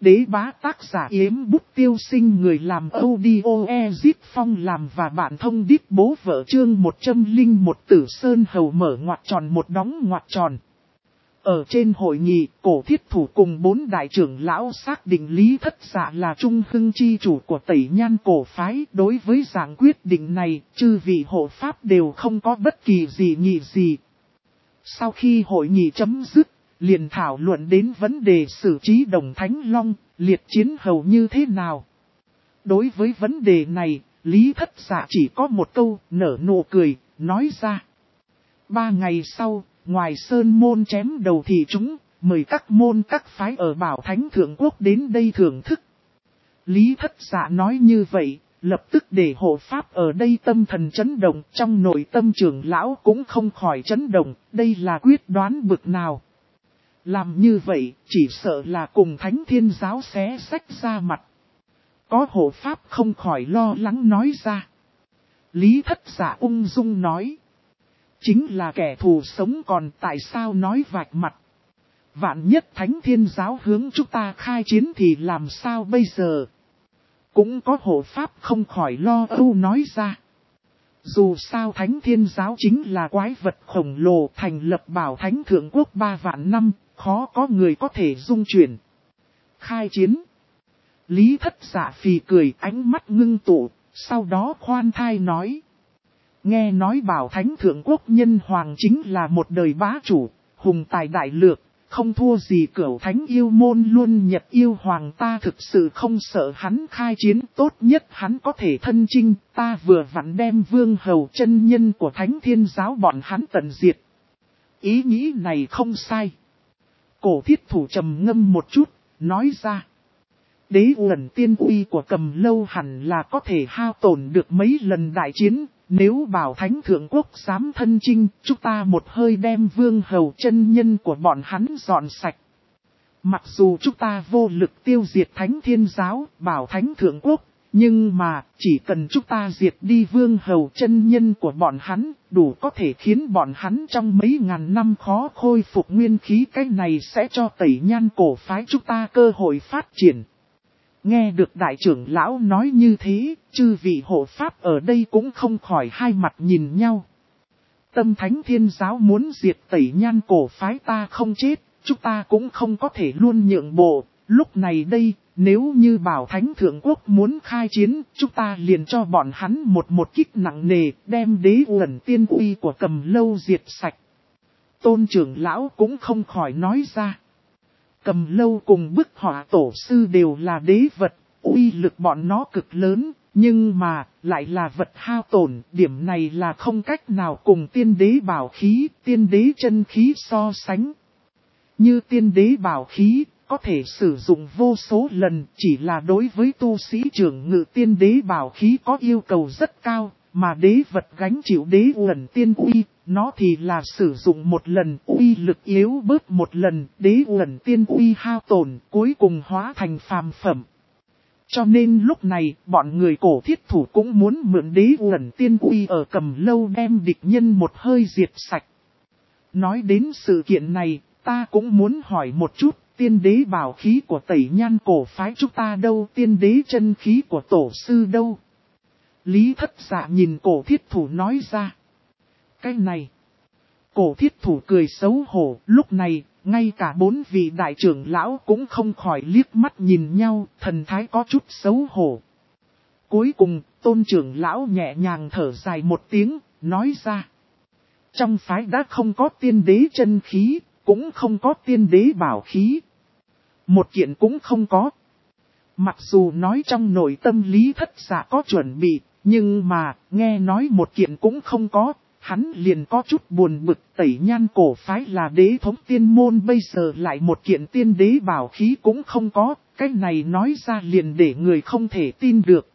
Đế bá tác giả Yếm Bút Tiêu Sinh, người làm audio Ezip Phong làm và bạn thông điệp bố vợ chương 101 Tử Sơn Hầu mở ngoặc tròn một đóng ngoặc tròn. Ở trên hội nghị, Cổ Thiết Thủ cùng 4 đại trưởng lão xác định Lý Thất Dạ là trung hưng chi chủ của Tẩy Nhan cổ phái. Đối với dạng quyết định này, chư vị hộ pháp đều không có bất kỳ gì nghị gì. Sau khi hội nghị chấm dứt, liền thảo luận đến vấn đề xử trí Đồng Thánh Long, liệt chiến hầu như thế nào. Đối với vấn đề này, Lý Thất Dạ chỉ có một câu, nở nụ cười, nói ra. 3 ngày sau, ngoài sơn môn chém đầu thì chúng, mời các môn các phái ở Bảo Thánh Thượng Quốc đến đây thưởng thức. Lý Thất Dạ nói như vậy, lập tức để hộ pháp ở đây tâm thần chấn động, trong nội tâm trưởng lão cũng không khỏi chấn động, đây là quyết đoán bực nào. Làm như vậy, chỉ sợ là cùng Thánh Thiên Giáo xé xách ra mặt. Có hộ pháp không khỏi lo lắng nói ra. Lý Thất Dạ ung dung nói. Chính là kẻ thù sống còn tại sao nói vạch mặt. Vạn nhất Thánh Thiên Giáo hướng chúng ta khai chiến thì làm sao bây giờ? Cũng có hộ pháp không khỏi lo âu nói ra. Dù sao Thánh Thiên Giáo chính là quái vật khổng lồ thành lập Bảo Thánh Thượng Quốc 3 vạn năm, khó có người có thể dung chuyển. Khai chiến. Lý Thất Dạ phì cười, ánh mắt ngưng tụ, sau đó khoan thai nói. Nghe nói Bảo Thánh Thượng Quốc nhân hoàng chính là một đời bá chủ, hùng tài đại lược, không thua gì Cửu Thánh yêu môn luôn nhật yêu hoàng, ta thực sự không sợ hắn khai chiến, tốt nhất hắn có thể thân chinh, ta vừa vặn đem Vương Hầu chân nhân của Thánh Thiên Giáo bọn hắn tận diệt. Ý nghĩ này không sai. Cổ Thiết Thủ trầm ngâm một chút, nói ra. Đế uẩn tiên uy của Cầm Lâu hẳn là có thể hao tổn được mấy lần đại chiến. Nếu Bảo Thánh Thượng Quốc dám thân chinh, chúng ta một hơi đem Vương Hầu chân nhân của bọn hắn dọn sạch. Mặc dù chúng ta vô lực tiêu diệt Thánh Thiên Giáo, Bảo Thánh Thượng Quốc, nhưng mà chỉ cần chúng ta diệt đi Vương Hầu chân nhân của bọn hắn, đủ có thể khiến bọn hắn trong mấy ngàn năm khó khôi phục nguyên khí. Cái này sẽ cho Tẩy Nhan cổ phái chúng ta cơ hội phát triển. Nghe được đại trưởng lão nói như thế, chư vị hộ pháp ở đây cũng không khỏi hai mặt nhìn nhau. Tâm Thánh Thiên Giáo muốn diệt Tẩy Nhan cổ phái ta không chết, chúng ta cũng không có thể luôn nhượng bộ. Lúc này đây, nếu như Bảo Thánh Thượng Quốc muốn khai chiến, chúng ta liền cho bọn hắn một kích nặng nề, đem đế uẩn tiên uy của Cầm Lâu diệt sạch. Tôn trưởng lão cũng không khỏi nói ra. Cầm Lâu cùng bức họa tổ sư đều là đế vật, uy lực bọn nó cực lớn, nhưng mà lại là vật hao tổn, điểm này là không cách nào cùng tiên đế bảo khí, tiên đế chân khí so sánh. Như tiên đế bảo khí, có thể sử dụng vô số lần, chỉ là đối với tu sĩ trưởng ngự tiên đế bảo khí có yêu cầu rất cao, mà đế vật gánh chịu đế uẩn tiên uy. Nó thì là sử dụng một lần, uy lực yếu bớt một lần, đế uẩn tiên uy hao tổn, cuối cùng hóa thành phàm phẩm. Cho nên lúc này, bọn người Cổ Thiết Thủ cũng muốn mượn đế uẩn tiên uy ở Cầm Lâu đem địch nhân một hơi diệt sạch. Nói đến sự kiện này, ta cũng muốn hỏi một chút, tiên đế bảo khí của Tẩy Nhan cổ phái chúng ta đâu, tiên đế chân khí của tổ sư đâu? Lý Thất Dạ nhìn Cổ Thiết Thủ nói ra. Cái này, Cổ Thiết Thủ cười xấu hổ, lúc này, ngay cả 4 vị đại trưởng lão cũng không khỏi liếc mắt nhìn nhau, thần thái có chút xấu hổ. Cuối cùng, Tôn trưởng lão nhẹ nhàng thở dài một tiếng, nói ra. Trong phái đã không có tiên đế chân khí, cũng không có tiên đế bảo khí. Một kiện cũng không có. Mặc dù nói trong nội tâm Lý Thất Dạ có chuẩn bị, nhưng mà, nghe nói một kiện cũng không có. Hắn liền có chút buồn bực, Tẩy Nhan cổ phái là đế thống tiên môn, bây giờ lại một kiện tiên đế bảo khí cũng không có, cái này nói ra liền để người không thể tin được.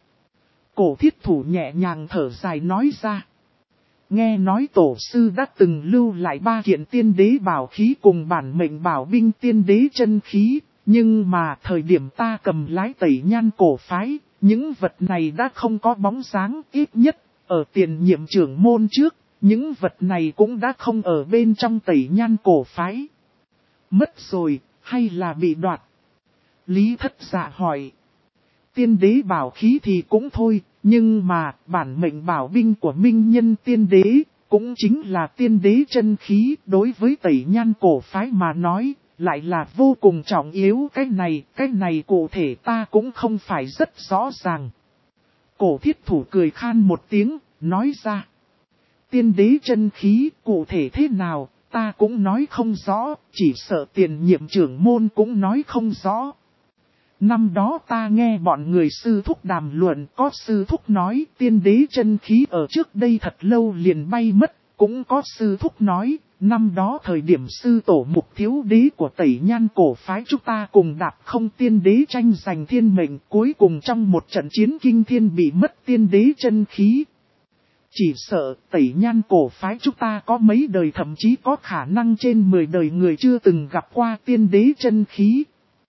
Cổ Thiết Thủ nhẹ nhàng thở dài nói ra. Nghe nói tổ sư đã từng lưu lại 3 kiện tiên đế bảo khí cùng bản mệnh bảo binh tiên đế chân khí, nhưng mà thời điểm ta cầm lái Tẩy Nhan cổ phái, những vật này đã không có bóng dáng, ít nhất ở tiền nhiệm trưởng môn trước. Những vật này cũng đã không ở bên trong Tẩy Nhan cổ phái. Mất rồi, hay là bị đoạt? Lý Thất Dạ hỏi. Tiên đế bảo khí thì cũng thôi, nhưng mà bản mệnh bảo binh của minh nhân tiên đế, cũng chính là tiên đế chân khí đối với Tẩy Nhan cổ phái mà nói, lại là vô cùng trọng yếu. Cái này cụ thể ta cũng không phải rất rõ ràng. Cổ thiết thủ cười khan một tiếng, nói ra. Tiên đế chân khí cụ thể thế nào, ta cũng nói không rõ, chỉ sợ tiền nhiệm trưởng môn cũng nói không rõ. Năm đó ta nghe bọn người sư thúc đàm luận, có sư thúc nói tiên đế chân khí ở trước đây thật lâu liền bay mất, cũng có sư thúc nói, năm đó thời điểm sư tổ mục thiếu đế của Tẩy Nhan cổ phái chúng ta cùng đạp không tiên đế tranh giành thiên mệnh, cuối cùng trong một trận chiến kinh thiên bị mất tiên đế chân khí. Chỉ sợ Tẩy Nhan cổ phái chúng ta có mấy đời, thậm chí có khả năng trên 10 đời người chưa từng gặp qua tiên đế chân khí.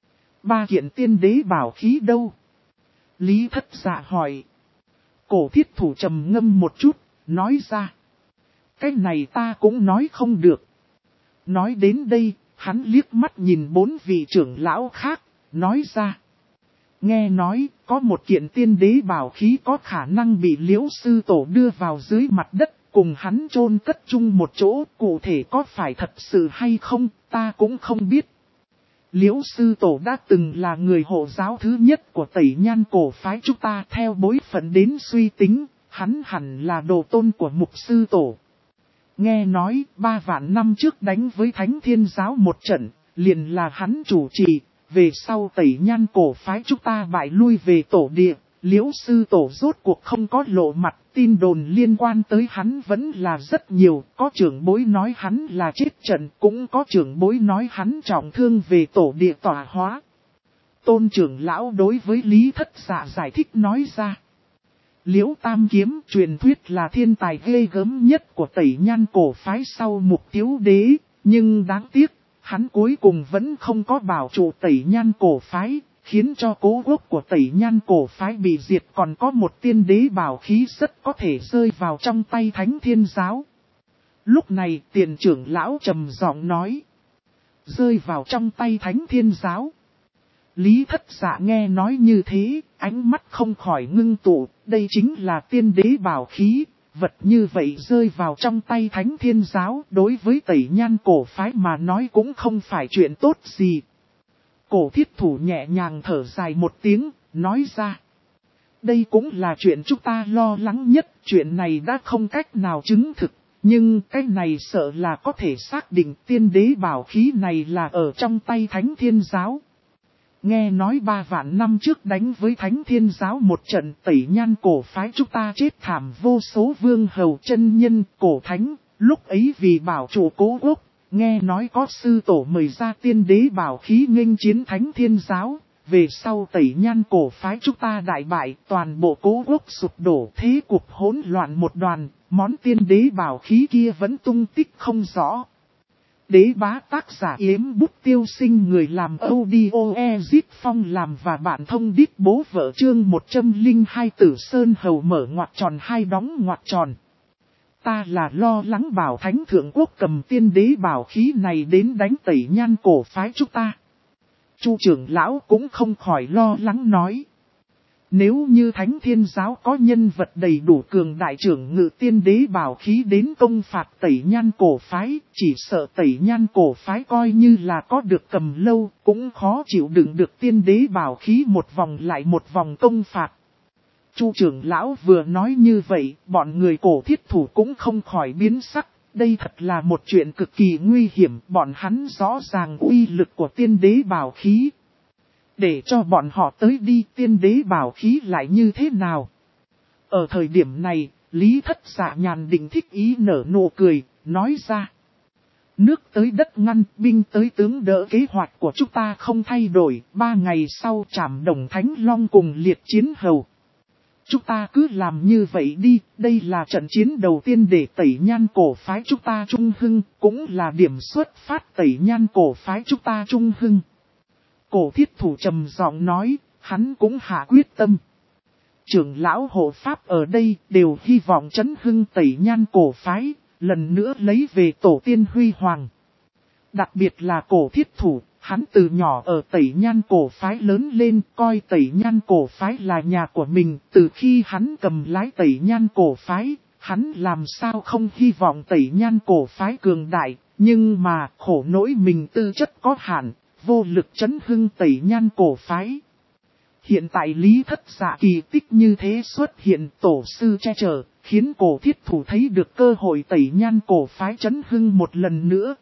3 kiện tiên đế bảo khí đâu? Lý Thất Dạ hỏi. Cổ thiết thủ trầm ngâm một chút, nói ra. Cái này ta cũng nói không được. Nói đến đây, hắn liếc mắt nhìn 4 vị trưởng lão khác, nói ra. Nghe nói, có một kiện tiên đế bảo khí có khả năng bị Liễu sư tổ đưa vào dưới mặt đất, cùng hắn chôn cất chung một chỗ, cụ thể có phải thật sự hay không, ta cũng không biết. Liễu sư tổ đã từng là người hộ giáo thứ nhất của Tẩy Nhan cổ phái chúng ta, theo bối phận đến suy tính, hắn hẳn là đồ tôn của mục sư tổ. Nghe nói 3 vạn năm trước đánh với Thánh Thiên giáo một trận, liền là hắn chủ trì, về sau Tẩy Nhan cổ phái chúng ta bại lui về tổ địa, Liễu sư tổ rốt cuộc không có lộ mặt, tin đồn liên quan tới hắn vẫn là rất nhiều, có trưởng bối nói hắn là chết trận, cũng có trưởng bối nói hắn trọng thương về tổ địa tỏa hóa. Tôn trưởng lão đối với Lý Thất Dạ giải thích nói ra. Liễu Tam Kiếm truyền thuyết là thiên tài ghê gớm nhất của Tẩy Nhan cổ phái sau mục thiếu đế, nhưng đáng tiếc, hắn cuối cùng vẫn không có bảo trụ Tẩy Nhan cổ phái, khiến cho cố quốc của Tẩy Nhan cổ phái bị diệt, còn có một tiên đế bảo khí rất có thể rơi vào trong tay Thánh Thiên giáo. Lúc này tiền trưởng lão trầm giọng nói. Rơi vào trong tay Thánh Thiên giáo. Lý Thất Dạ nghe nói như thế, ánh mắt không khỏi ngưng tụ, đây chính là tiên đế bảo khí, vật như vậy rơi vào trong tay Thánh Thiên giáo, đối với Tẩy Nhan cổ phái mà nói cũng không phải chuyện tốt gì. Cổ thiết thủ nhẹ nhàng thở dài một tiếng, nói ra. Đây cũng là chuyện chúng ta lo lắng nhất, chuyện này đã không cách nào chứng thực, nhưng cái này sợ là có thể xác định tiên đế bảo khí này là ở trong tay Thánh Thiên giáo. Nghe nói 3 vạn năm trước đánh với Thánh Thiên giáo một trận, Tẩy Nhan cổ phái chúng ta chết thảm vô số vương hầu chân nhân, cổ thánh, lúc ấy vì bảo trụ cố quốc, nghe nói có sư tổ mời ra tiên đế bảo khí nghênh chiến Thánh Thiên giáo, về sau Tẩy Nhan cổ phái chúng ta đại bại, toàn bộ cố quốc sụp đổ, thế cục hỗn loạn một đoàn, món tiên đế bảo khí kia vẫn tung tích không rõ. Đế bá tác giả Yếm Bút Tiêu Sinh, người làm audio Ezit Phong làm và bạn thông đít bố vợ chương 102 Tử Sơn Hầu mở ngoặc tròn hai đóng ngoặc tròn. Ta là lo lắng bảo Thánh Thượng Quốc cầm tiên đế bảo khí này đến đánh Tẩy Nhan cổ phái chúng ta. Chu trưởng lão cũng không khỏi lo lắng nói. Nếu như Thánh Thiên giáo có nhân vật đầy đủ cường đại trưởng ngự tiên đế bảo khí đến công phạt Tẩy Nhan cổ phái, chỉ sợ Tẩy Nhan cổ phái coi như là có được cầm lâu, cũng khó chịu đựng được tiên đế bảo khí một vòng lại một vòng công phạt. Chu trưởng lão vừa nói như vậy, bọn người cổ thiết thủ cũng không khỏi biến sắc, đây thật là một chuyện cực kỳ nguy hiểm, bọn hắn rõ ràng uy lực của tiên đế bảo khí. Để cho bọn họ tới đi, tiên đế bảo khí lại như thế nào? Ở thời điểm này, Lý Thất Dạ nhàn định thích ý nở nụ cười, nói ra. Nước tới đất ngăn, binh tới tướng đỡ, kế hoạch của chúng ta không thay đổi, 3 ngày sau trảm Đồng Thánh Long cùng liệt chiến hầu. Chúng ta cứ làm như vậy đi, đây là trận chiến đầu tiên để Tẩy Nhan cổ phái chúng ta trung hưng, cũng là điểm xuất phát Tẩy Nhan cổ phái chúng ta trung hưng. Cổ thiết thủ trầm giọng nói, hắn cũng hạ quyết tâm. Trưởng lão hộ pháp ở đây đều hy vọng chấn hưng Tẩy Nhan cổ phái, lần nữa lấy về tổ tiên huy hoàng. Đặc biệt là cổ thiết thủ, Hắn từ nhỏ ở Tẩy Nhan cổ phái lớn lên, coi Tẩy Nhan cổ phái là nhà của mình. Từ khi hắn cầm lái Tẩy Nhan cổ phái, hắn làm sao không hy vọng Tẩy Nhan cổ phái cường đại. Nhưng mà khổ nỗi mình tư chất có hạn, vô lực chấn hưng Tẩy Nhan cổ phái. Hiện tại Lý Thất Dạ kỳ tích như thế xuất hiện, tổ sư che chở, khiến cổ thiết thủ thấy được cơ hội Tẩy Nhan cổ phái chấn hưng một lần nữa.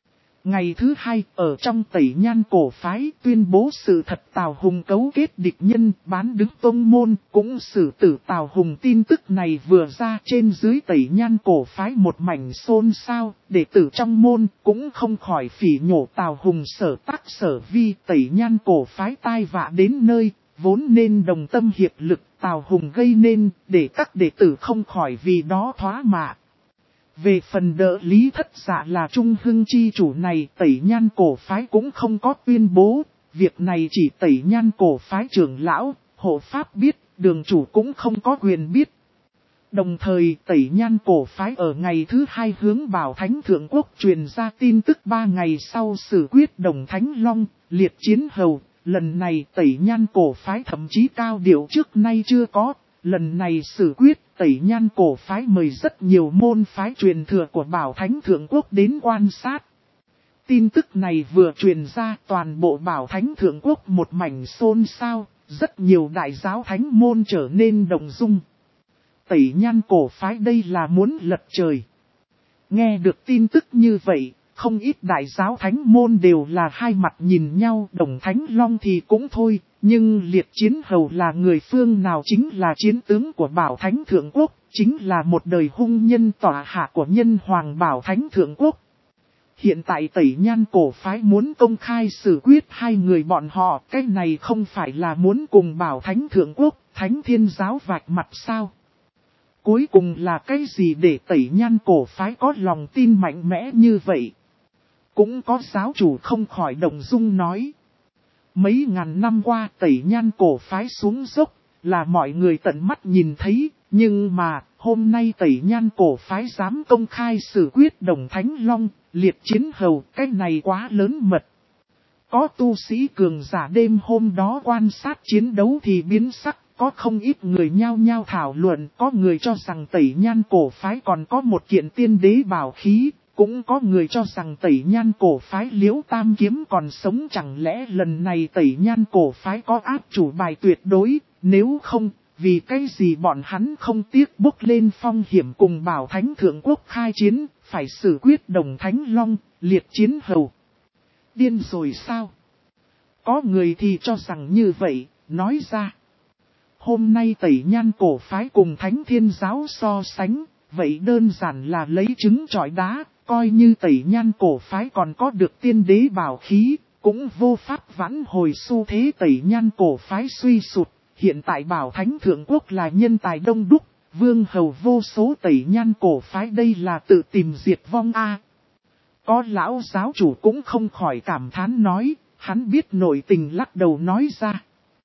Ngày thứ hai, ở trong Tẩy Nhan cổ phái tuyên bố sự thật Tào Hùng cấu kết địch nhân, bán đứng tông môn, cũng xử tử Tào Hùng. Tin tức này vừa ra, trên dưới Tẩy Nhan cổ phái một mảnh xôn xao, đệ tử trong môn cũng không khỏi phỉ nhổ Tào Hùng sở tác sở vi. Tẩy Nhan cổ phái tai vạ đến nơi, vốn nên đồng tâm hiệp lực, Tào Hùng gây nên, để các đệ tử không khỏi vì đó thoá mạ. Về phần đỡ Lý Thất Dạ là trung hưng chi chủ này, Tẩy Nhan cổ phái cũng không có tuyên bố. Việc này chỉ Tẩy Nhan cổ phái trưởng lão, hộ pháp biết, đường chủ cũng không có quyền biết. Đồng thời Tẩy Nhan cổ phái ở ngày thứ hai hướng Bảo Thánh Thượng Quốc truyền ra tin tức 3 ngày sau xử quyết Đồng Thánh Long, liệt chiến hầu. Lần này Tẩy Nhan cổ phái thậm chí cao điệu trước nay chưa có. Lần này xử quyết Tẩy Nhan cổ phái mời rất nhiều môn phái truyền thừa của Bảo Thánh Thượng Quốc đến quan sát. Tin tức này vừa truyền ra, toàn bộ Bảo Thánh Thượng Quốc một mảnh xôn xao, rất nhiều đại giáo thánh môn trở nên động dung. Tẩy Nhan cổ phái đây là muốn lật trời. Nghe được tin tức như vậy, không ít đại giáo thánh môn đều là hai mặt nhìn nhau. Đồng Thánh Long thì cũng thôi, nhưng liệt chiến hầu là người phương nào? Chính là chiến tướng của Bảo Thánh Thượng Quốc, chính là một đời hung nhân tọa hạ của nhân hoàng Bảo Thánh Thượng Quốc. Hiện tại Tẩy Nhan cổ phái muốn công khai xử quyết hai người bọn họ, cái này không phải là muốn cùng Bảo Thánh Thượng Quốc, Thánh Thiên Giáo vạch mặt sao? Cuối cùng là cái gì để Tẩy Nhan cổ phái có lòng tin mạnh mẽ như vậy? Cũng có giáo chủ không khỏi động dung nói. Mấy ngàn năm qua Tẩy Nhan cổ phái xuống dốc, là mọi người tận mắt nhìn thấy, nhưng mà hôm nay Tẩy Nhan cổ phái dám công khai xử quyết Đồng Thánh Long, liệt chiến hầu, cái này quá lớn mật. Có tu sĩ cường giả đêm hôm đó quan sát chiến đấu thì biến sắc, có không ít người nhao nhao thảo luận, có người cho rằng Tẩy Nhan cổ phái còn có một kiện tiên đế bảo khí. Cũng có người cho rằng Tẩy Nhan cổ phái Liễu Tam Kiếm còn sống, chẳng lẽ lần này Tẩy Nhan cổ phái có áp chủ bài tuyệt đối, nếu không, vì cái gì bọn hắn không tiếc bốc lên phong hiểm cùng Bảo Thánh Thượng Quốc khai chiến, phải xử quyết Đồng Thánh Long, liệt chiến hầu. Điên rồi sao? Có người thì cho rằng như vậy, nói ra. Hôm nay Tẩy Nhan cổ phái cùng Thánh Thiên Giáo so sánh, vậy đơn giản là lấy trứng trọi đá. Coi như Tẩy Nhan cổ phái còn có được tiên đế bảo khí, cũng vô pháp vãn hồi xu thế Tẩy Nhan cổ phái suy sụt. Hiện tại Bảo Thánh Thượng Quốc là nhân tài đông đúc, vương hầu vô số. Tẩy Nhan cổ phái đây là tự tìm diệt vong a. Có lão giáo chủ cũng không khỏi cảm thán nói, hắn biết nội tình lắc đầu nói ra.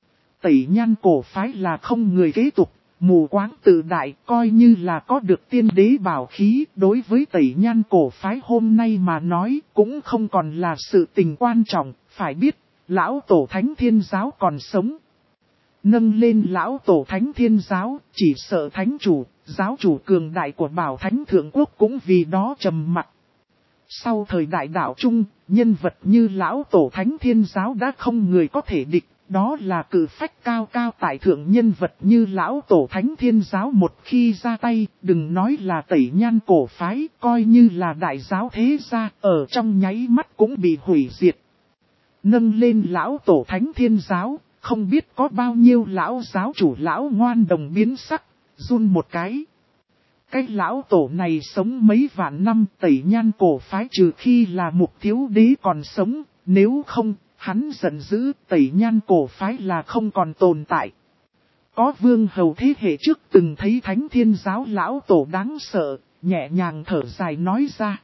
Tẩy Nhan cổ phái là không người kế tục. Mù quáng tự đại, coi như là có được tiên đế bảo khí, đối với Tẩy Nhan cổ phái hôm nay mà nói cũng không còn là sự tình quan trọng. Phải biết, lão tổ Thánh Thiên Giáo còn sống. Nâng lên lão tổ Thánh Thiên Giáo, chỉ sợ thánh chủ, giáo chủ cường đại của Bảo Thánh Thượng Quốc cũng vì đó trầm mặc. Sau thời đại đạo Trung, nhân vật như lão tổ Thánh Thiên Giáo đã không người có thể địch. Đó là cử phách cao cao tại thượng, nhân vật như lão tổ Thánh Thiên Giáo một khi ra tay, đừng nói là Tẩy Nhan cổ phái, coi như là đại giáo thế gia, ở trong nháy mắt cũng bị hủy diệt. Nâng lên lão tổ Thánh Thiên Giáo, không biết có bao nhiêu lão giáo chủ lão ngoan đồng biến sắc, run một cái. Cái lão tổ này sống mấy vạn năm, Tẩy Nhan cổ phái trừ khi là Mục Thiếu Đế còn sống, nếu không, hắn giận dữ, Tẩy Nhan cổ phái là không còn tồn tại. Có vương hầu thế hệ trước từng thấy Thánh Thiên Giáo lão tổ đáng sợ, nhẹ nhàng thở dài nói ra.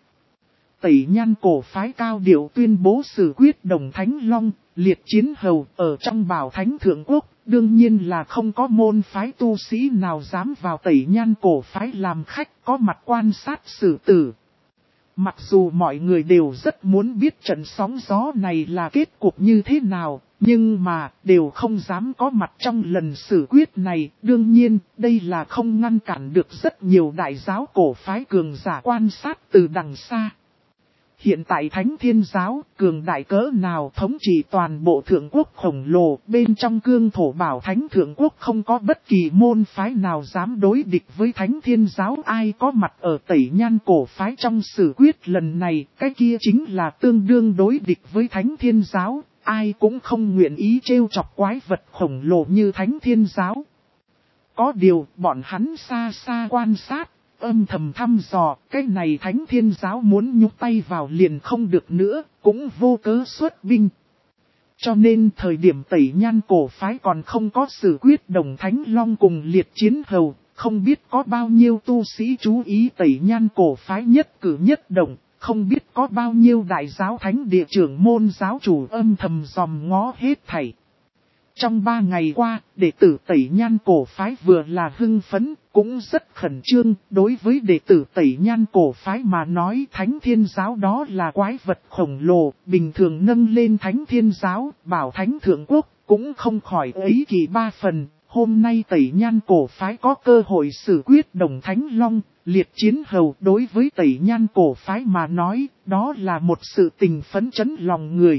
Tẩy Nhan cổ phái cao điệu tuyên bố xử quyết Đồng Thánh Long, liệt chiến hầu ở trong Bảo Thánh Thượng Quốc, đương nhiên là không có môn phái tu sĩ nào dám vào Tẩy Nhan cổ phái làm khách, có mặt quan sát xử tử. Mặc dù mọi người đều rất muốn biết trận sóng gió này là kết cục như thế nào, nhưng mà đều không dám có mặt trong lần xử quyết này. Đương nhiên, đây là không ngăn cản được rất nhiều đại giáo cổ phái cường giả quan sát từ đằng xa. Hiện tại Thánh Thiên Giáo, cường đại cỡ nào thống trị toàn bộ thượng quốc khổng lồ, bên trong cương thổ bảo Thánh Thượng Quốc không có bất kỳ môn phái nào dám đối địch với Thánh Thiên Giáo. Ai có mặt ở Tẩy Nhan cổ phái trong xử quyết lần này, cái kia chính là tương đương đối địch với Thánh Thiên Giáo, ai cũng không nguyện ý trêu chọc quái vật khổng lồ như Thánh Thiên Giáo. Có điều, bọn hắn xa xa quan sát, âm thầm thăm dò, cái này Thánh Thiên Giáo muốn nhúc tay vào liền không được nữa, cũng vô cớ xuất binh. Cho nên thời điểm Tẩy Nhan cổ phái còn không có xử quyết Đồng Thánh Long cùng Liệt Chiến Hầu, không biết có bao nhiêu tu sĩ chú ý Tẩy Nhan cổ phái nhất cử nhất động, không biết có bao nhiêu đại giáo thánh địa trưởng môn giáo chủ âm thầm dòm ngó hết thảy. Trong 3 ngày qua, đệ tử Tẩy Nhan cổ phái vừa là hưng phấn, cũng rất khẩn trương. Đối với đệ tử Tẩy Nhan cổ phái mà nói Thánh Thiên Giáo đó là quái vật khổng lồ, bình thường nâng lên Thánh Thiên Giáo, bảo Thánh Thượng Quốc, cũng không khỏi ấy kỳ 3 phần. Hôm nay Tẩy Nhan cổ phái có cơ hội xử quyết Đồng Thánh Long, Liệt Chiến Hầu. Đối với Tẩy Nhan cổ phái mà nói, đó là một sự tình phấn chấn lòng người.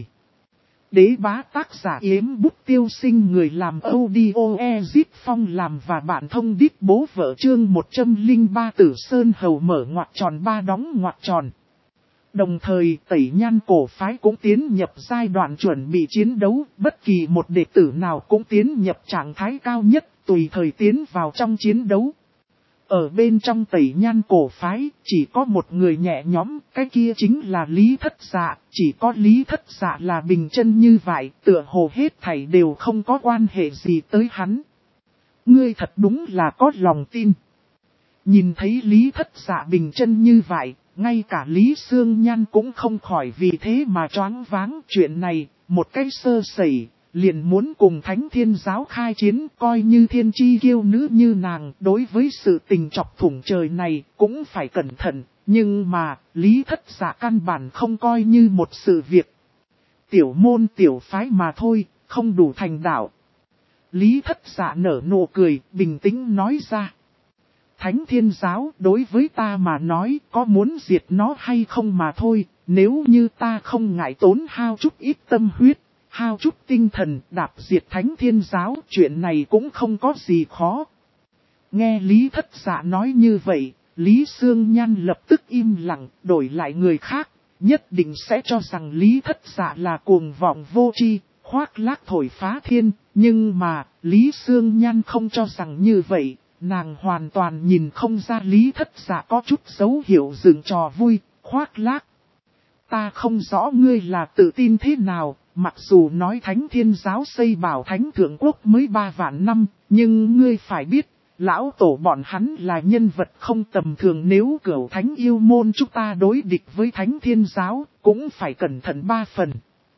Đế bá tác giả Yếm Bút Tiêu Sinh, người làm audio Ezip Phong làm và bạn thông đít bố vợ chương 103 Tử Sơn Hầu mở ngoặc tròn 3 đóng ngoặc tròn. Đồng thời Tẩy Nhan cổ phái cũng tiến nhập giai đoạn chuẩn bị chiến đấu, bất kỳ một đệ tử nào cũng tiến nhập trạng thái cao nhất, tùy thời tiến vào trong chiến đấu. Ở bên trong Tẩy Nhan cổ phái, chỉ có một người nhẹ nhõm, cái kia chính là Lý Thất Dạ, chỉ có Lý Thất Dạ là bình chân như vậy, tựa hồ hết thảy đều không có quan hệ gì tới hắn. Ngươi thật đúng là có lòng tin. Nhìn thấy Lý Thất Dạ bình chân như vậy, ngay cả Lý Sương Nhan cũng không khỏi vì thế mà choáng váng. Chuyện này, một cái sơ sẩy, liền muốn cùng Thánh Thiên Giáo khai chiến, coi như thiên chi kiêu nữ như nàng, đối với sự tình chọc thủng trời này, cũng phải cẩn thận, nhưng mà, Lý Thất Dạ căn bản không coi như một sự việc. Tiểu môn tiểu phái mà thôi, không đủ thành đạo. Lý Thất Dạ nở nụ cười, bình tĩnh nói ra. Thánh Thiên Giáo đối với ta mà nói có muốn diệt nó hay không mà thôi, nếu như ta không ngại tốn hao chút ít tâm huyết, hao chút tinh thần đạp diệt Thánh Thiên Giáo, chuyện này cũng không có gì khó. Nghe Lý Thất Dạ nói như vậy, Lý Sương Nhan lập tức im lặng, đổi lại người khác, nhất định sẽ cho rằng Lý Thất Dạ là cuồng vọng vô tri, khoác lác thổi phá thiên, nhưng mà, Lý Sương Nhan không cho rằng như vậy. Nàng hoàn toàn nhìn không ra Lý Thất Dạ có chút dấu hiệu dựng trò vui, khoác lác. Ta không rõ ngươi là tự tin thế nào, mặc dù nói Thánh Thiên Giáo xây bảo Thánh Thượng Quốc mới 3 vạn năm, nhưng ngươi phải biết, lão tổ bọn hắn là nhân vật không tầm thường, nếu cửu Thánh yêu môn chúng ta đối địch với Thánh Thiên Giáo, cũng phải cẩn thận 3 phần.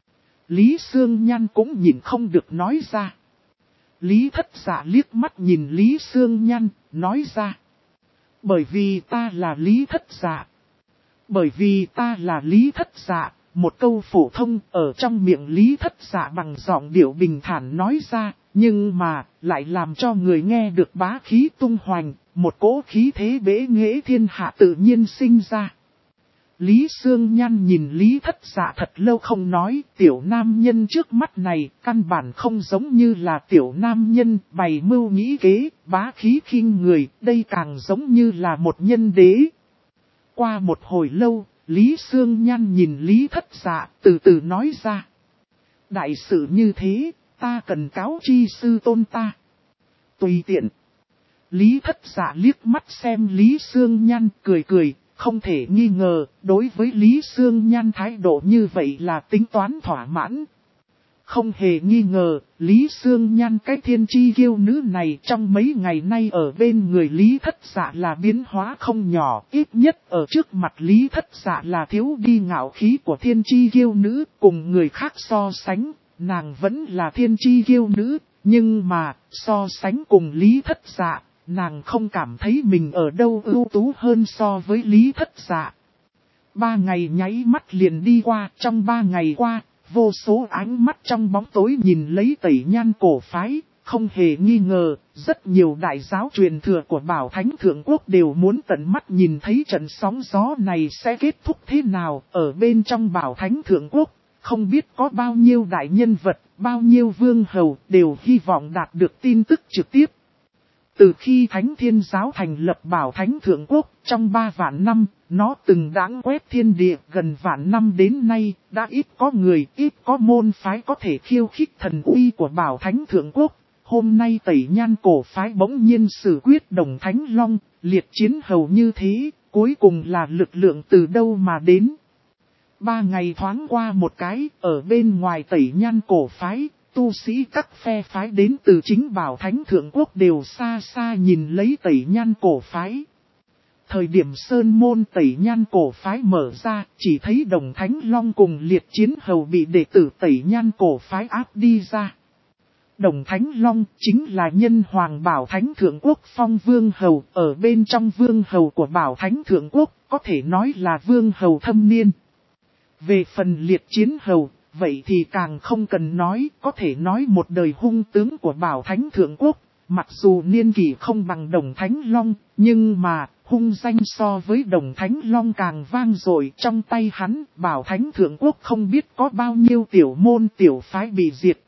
Lý Sương Nhan cũng nhìn không được nói ra. Lý Thất Dạ liếc mắt nhìn Lý Sương Nhan, nói ra. Bởi vì ta là Lý Thất Dạ. Bởi vì ta là Lý Thất Dạ, một câu phổ thông ở trong miệng Lý Thất Dạ bằng giọng điệu bình thản nói ra, nhưng mà lại làm cho người nghe được bá khí tung hoành, một cỗ khí thế bế nghệ thiên hạ tự nhiên sinh ra. Lý Sương Nhan nhìn Lý Thất Dạ thật lâu không nói, tiểu nam nhân trước mắt này căn bản không giống như là tiểu nam nhân bày mưu nghĩ kế, bá khí khinh người, đây càng giống như là một nhân đế. Qua một hồi lâu, Lý Sương Nhan nhìn Lý Thất Dạ từ từ nói ra. Đại sự như thế, ta cần cáo chi sư tôn ta. Tùy tiện. Lý Thất Dạ liếc mắt xem Lý Sương Nhan cười cười. Không thể nghi ngờ, đối với Lý Sương Nhan thái độ như vậy là tính toán thỏa mãn. Không hề nghi ngờ, Lý Sương Nhan cái thiên chi kiêu nữ này trong mấy ngày nay ở bên người Lý Thất Dạ là biến hóa không nhỏ, ít nhất ở trước mặt Lý Thất Dạ là thiếu đi ngạo khí của thiên chi kiêu nữ, cùng người khác so sánh, nàng vẫn là thiên chi kiêu nữ, nhưng mà, so sánh cùng Lý Thất Dạ. Nàng không cảm thấy mình ở đâu ưu tú hơn so với Lý Thất Dạ. 3 ngày nháy mắt liền đi qua, trong 3 ngày qua, vô số ánh mắt trong bóng tối nhìn lấy Tẩy Nhan cổ phái, không hề nghi ngờ, rất nhiều đại giáo truyền thừa của Bảo Thánh Thượng Quốc đều muốn tận mắt nhìn thấy trận sóng gió này sẽ kết thúc thế nào ở bên trong Bảo Thánh Thượng Quốc. Không biết có bao nhiêu đại nhân vật, bao nhiêu vương hầu đều hy vọng đạt được tin tức trực tiếp. Từ khi Thánh Thiên Giáo thành lập Bảo Thánh Thượng Quốc, trong 3 vạn năm, nó từng đãng quét thiên địa gần vạn năm đến nay, đã ít có người, ít có môn phái có thể khiêu khích thần uy của Bảo Thánh Thượng Quốc. Hôm nay Tẩy Nhan cổ phái bỗng nhiên xử quyết Đồng Thánh Long, liệt chiến hầu như thế, cuối cùng là lực lượng từ đâu mà đến. 3 ngày thoáng qua một cái, ở bên ngoài Tẩy Nhan cổ phái, tu sĩ các phe phái đến từ chính Bảo Thánh Thượng Quốc đều xa xa nhìn lấy Tẩy Nhan cổ phái. Thời điểm sơn môn Tẩy Nhan cổ phái mở ra, chỉ thấy Đồng Thánh Long cùng liệt chiến hầu bị đệ tử Tẩy Nhan cổ phái áp đi ra. Đồng Thánh Long chính là nhân hoàng Bảo Thánh Thượng Quốc phong vương hầu, ở bên trong vương hầu của Bảo Thánh Thượng Quốc, có thể nói là vương hầu thâm niên. Về phần liệt chiến hầu, vậy thì càng không cần nói, có thể nói một đời hung tướng của Bảo Thánh Thượng Quốc, mặc dù niên kỷ không bằng Đồng Thánh Long, nhưng mà hung danh so với Đồng Thánh Long càng vang dội. Trong tay hắn, Bảo Thánh Thượng Quốc không biết có bao nhiêu tiểu môn tiểu phái bị diệt.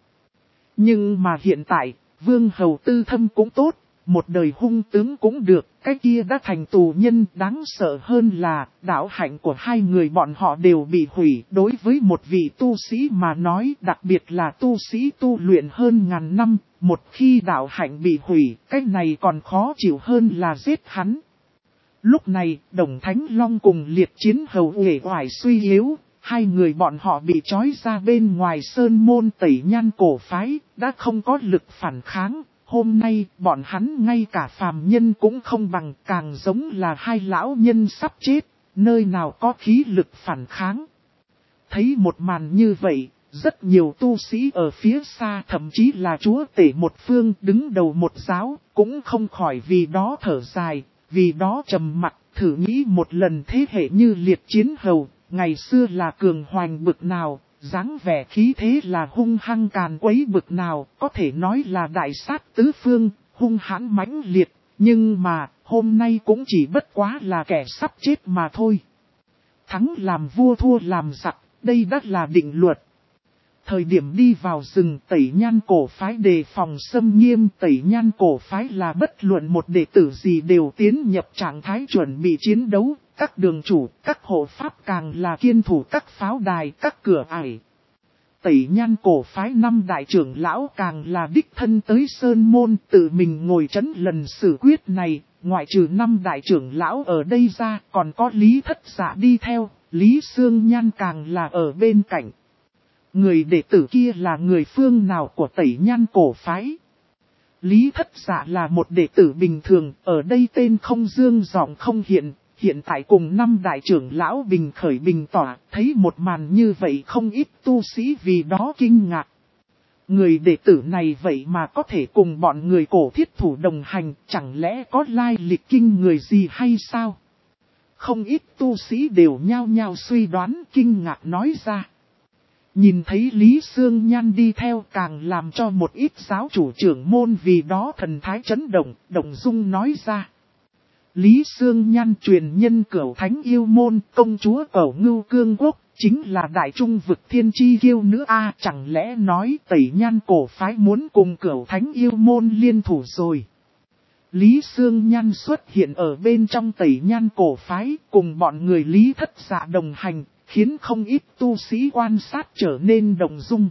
Nhưng mà hiện tại, vương hầu tư thâm cũng tốt, một đời hung tướng cũng được, cái kia đã thành tù nhân. Đáng sợ hơn là, đạo hạnh của hai người bọn họ đều bị hủy. Đối với một vị tu sĩ mà nói, đặc biệt là tu sĩ tu luyện hơn ngàn năm, một khi đạo hạnh bị hủy, cái này còn khó chịu hơn là giết hắn. Lúc này, Đồng Thánh Long cùng liệt chiến hầu uể oải suy yếu. Hai người bọn họ bị trói ra bên ngoài sơn môn Tẩy Nhan cổ phái, đã không có lực phản kháng. Hôm nay, bọn hắn ngay cả phàm nhân cũng không bằng, càng giống là hai lão nhân sắp chết, nơi nào có khí lực phản kháng. Thấy một màn như vậy, rất nhiều tu sĩ ở phía xa, thậm chí là chúa tể một phương đứng đầu một giáo, cũng không khỏi vì đó thở dài, vì đó trầm mặc. Thử nghĩ một lần thế hệ như liệt chiến hầu, ngày xưa là cường hoành bực nào, dáng vẻ khí thế là hung hăng càn quấy bực nào, có thể nói là đại sát tứ phương, hung hãn mãnh liệt, nhưng mà, hôm nay cũng chỉ bất quá là kẻ sắp chết mà thôi. Thắng làm vua thua làm giặc, đây đã là định luật. Thời điểm đi vào rừng, Tẩy Nhan cổ phái đề phòng xâm nghiêm. Tẩy Nhan cổ phái là bất luận một đệ tử gì đều tiến nhập trạng thái chuẩn bị chiến đấu. Các đường chủ, các hộ pháp càng là kiên thủ các pháo đài, các cửa ải. Tẩy Nhan cổ phái 5 đại trưởng lão càng là đích thân tới sơn môn, tự mình ngồi trấn lần xử quyết này. Ngoại trừ 5 đại trưởng lão ở đây ra, còn có Lý Thất Dạ đi theo, Lý Sương Nhan càng là ở bên cạnh. Người đệ tử kia là người phương nào của Tẩy Nhan cổ phái? Lý Thất Dạ là một đệ tử bình thường, ở đây tên không dương giọng không hiện. Hiện tại cùng 5 đại trưởng lão bình khởi bình tỏa, thấy một màn như vậy không ít tu sĩ vì đó kinh ngạc. Người đệ tử này vậy mà có thể cùng bọn người cổ thiết thủ đồng hành, chẳng lẽ có lai lịch kinh người gì hay sao? Không ít tu sĩ đều nhao nhao suy đoán, kinh ngạc nói ra. Nhìn thấy Lý Sương Nhan đi theo càng làm cho một ít giáo chủ trưởng môn vì đó thần thái chấn động, động dung nói ra. Lý Sương Nhan truyền nhân Cửu Thánh yêu môn, công chúa Cửu Ngưu Cương Quốc, chính là đại trung vực thiên chi kiêu nữ a, chẳng lẽ nói Tẩy Nhan cổ phái muốn cùng Cửu Thánh yêu môn liên thủ rồi. Lý Sương Nhan xuất hiện ở bên trong Tẩy Nhan cổ phái, cùng bọn người Lý Thất Dạ đồng hành, khiến không ít tu sĩ quan sát trở nên động dung.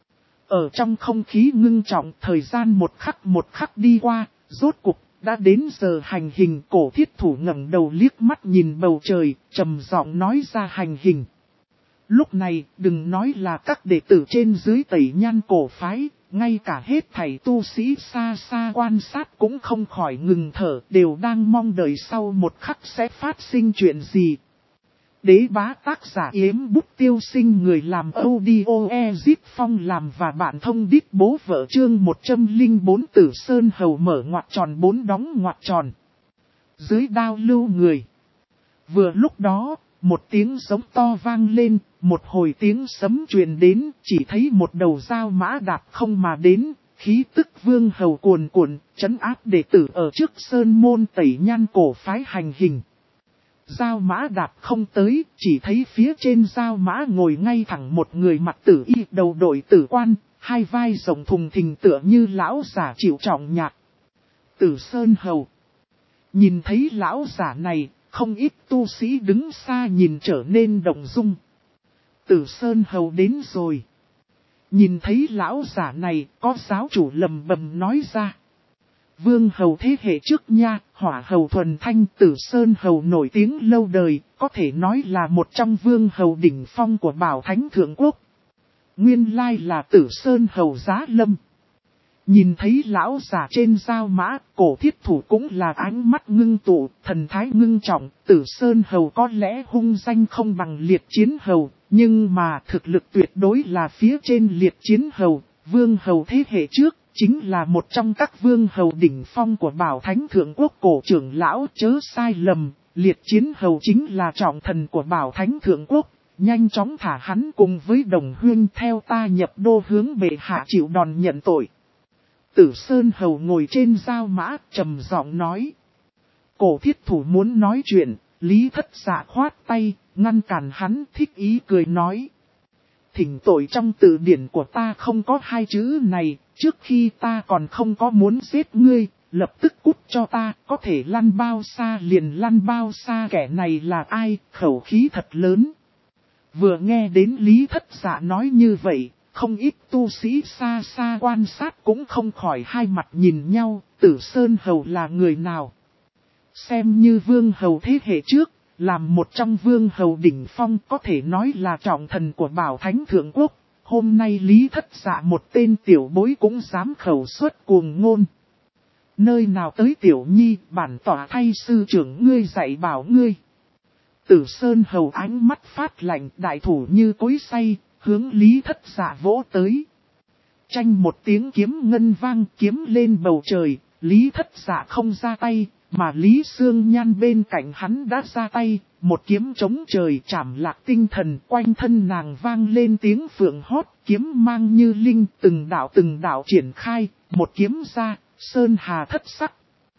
Ở trong không khí ngưng trọng, thời gian một khắc đi qua, rốt cục đã đến giờ hành hình. Cổ thiết thủ ngẩng đầu liếc mắt nhìn bầu trời, trầm giọng nói ra hành hình. Lúc này, đừng nói là các đệ tử trên dưới Tẩy Nhan cổ phái, ngay cả hết thảy tu sĩ xa xa quan sát cũng không khỏi ngừng thở, đều đang mong đợi sau một khắc sẽ phát sinh chuyện gì. Đế bá tác giả Yếm Bút Tiêu Sinh, người làm audio Ezip Phong làm và bạn thông đít bố vợ chương 104 Tử Sơn Hầu mở ngoặc tròn 4 đóng ngoặc tròn. Dưới đao lưu người. Vừa lúc đó, một tiếng giống to vang lên, một hồi tiếng sấm truyền đến, chỉ thấy một đầu dao mã đạp không mà đến, khí tức vương hầu cuồn cuộn, trấn áp đệ tử ở trước sơn môn Tẩy Nhan cổ phái hành hình. Dao mã đạp không tới, chỉ thấy phía trên dao mã ngồi ngay thẳng một người mặt tử y, đầu đội tử quan, hai vai rộng thùng thình tựa như lão giả chịu trọng nhạc. Tử Sơn Hầu. Nhìn thấy lão giả này, không ít tu sĩ đứng xa nhìn trở nên động dung. Tử Sơn Hầu đến rồi. Nhìn thấy lão giả này, có giáo chủ lầm bầm nói ra. Vương hầu thế hệ trước nha, Hỏa hầu thuần thanh. Tử Sơn Hầu nổi tiếng lâu đời, có thể nói là một trong vương hầu đỉnh phong của Bảo Thánh Thượng Quốc. Nguyên lai là Tử Sơn Hầu Giá Lâm. Nhìn thấy lão giả trên dao mã, Cổ Thiết Thủ cũng là ánh mắt ngưng tụ, thần thái ngưng trọng. Tử Sơn Hầu có lẽ hung danh không bằng Liệt Chiến Hầu, nhưng mà thực lực tuyệt đối là phía trên Liệt Chiến Hầu. Vương hầu thế hệ trước, chính là một trong các vương hầu đỉnh phong của Bảo Thánh Thượng Quốc. Cổ trưởng lão chớ sai lầm, Liệt Chiến Hầu chính là trọng thần của Bảo Thánh Thượng Quốc. Nhanh chóng thả hắn cùng với đồng huynh theo ta nhập đô hướng bệ hạ chịu đòn nhận tội. Tử Sơn Hầu ngồi trên dao mã, trầm giọng nói. Cổ Thiết Thủ muốn nói chuyện, Lý Thất Dạ khoát tay, ngăn cản hắn, thích ý cười nói. Thỉnh tội, trong từ điển của ta không có hai chữ này, trước khi ta còn không có muốn giết ngươi, lập tức cút cho ta, có thể lăn bao xa liền lăn bao xa. Kẻ này là ai, khẩu khí thật lớn. Vừa nghe đến Lý Thất Dạ nói như vậy, không ít tu sĩ xa xa quan sát cũng không khỏi hai mặt nhìn nhau. Tử Sơn Hầu là người nào? Xem như vương hầu thế hệ trước, làm một trong vương hầu đỉnh phong, có thể nói là trọng thần của Bảo Thánh Thượng Quốc. Hôm nay Lý Thất Dạ một tên tiểu bối cũng dám khẩu xuất cuồng ngôn. Nơi nào tới tiểu nhi, bản tỏa thay sư trưởng ngươi dạy bảo ngươi. Tử Sơn Hầu ánh mắt phát lạnh, đại thủ như cối xay, hướng Lý Thất Dạ vỗ tới. Chanh một tiếng kiếm ngân vang, kiếm lên bầu trời. Lý Thất Dạ không ra tay, mà Lý Sương Nhan bên cạnh hắn đã ra tay. Một kiếm chống trời chảm lạc tinh thần, quanh thân nàng vang lên tiếng phượng hót. Kiếm mang như linh, từng đạo triển khai. Một kiếm ra, sơn hà thất sắc.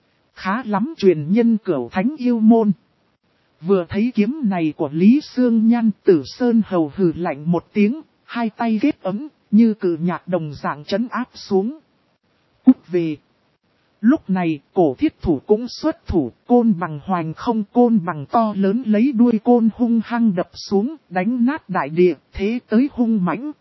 Khá lắm truyền nhân Cửu Thánh yêu môn. Vừa thấy kiếm này của Lý Sương Nhan, Tử Sơn Hầu hừ lạnh một tiếng, hai tay ghét ấm, như cự nhạc đồng dạng trấn áp xuống. Cút về. Lúc này, Cổ Thiết Thủ cũng xuất thủ, côn bằng hoành không, côn bằng to lớn lấy đuôi côn hung hăng đập xuống, đánh nát đại địa, thế tới hung mãnh.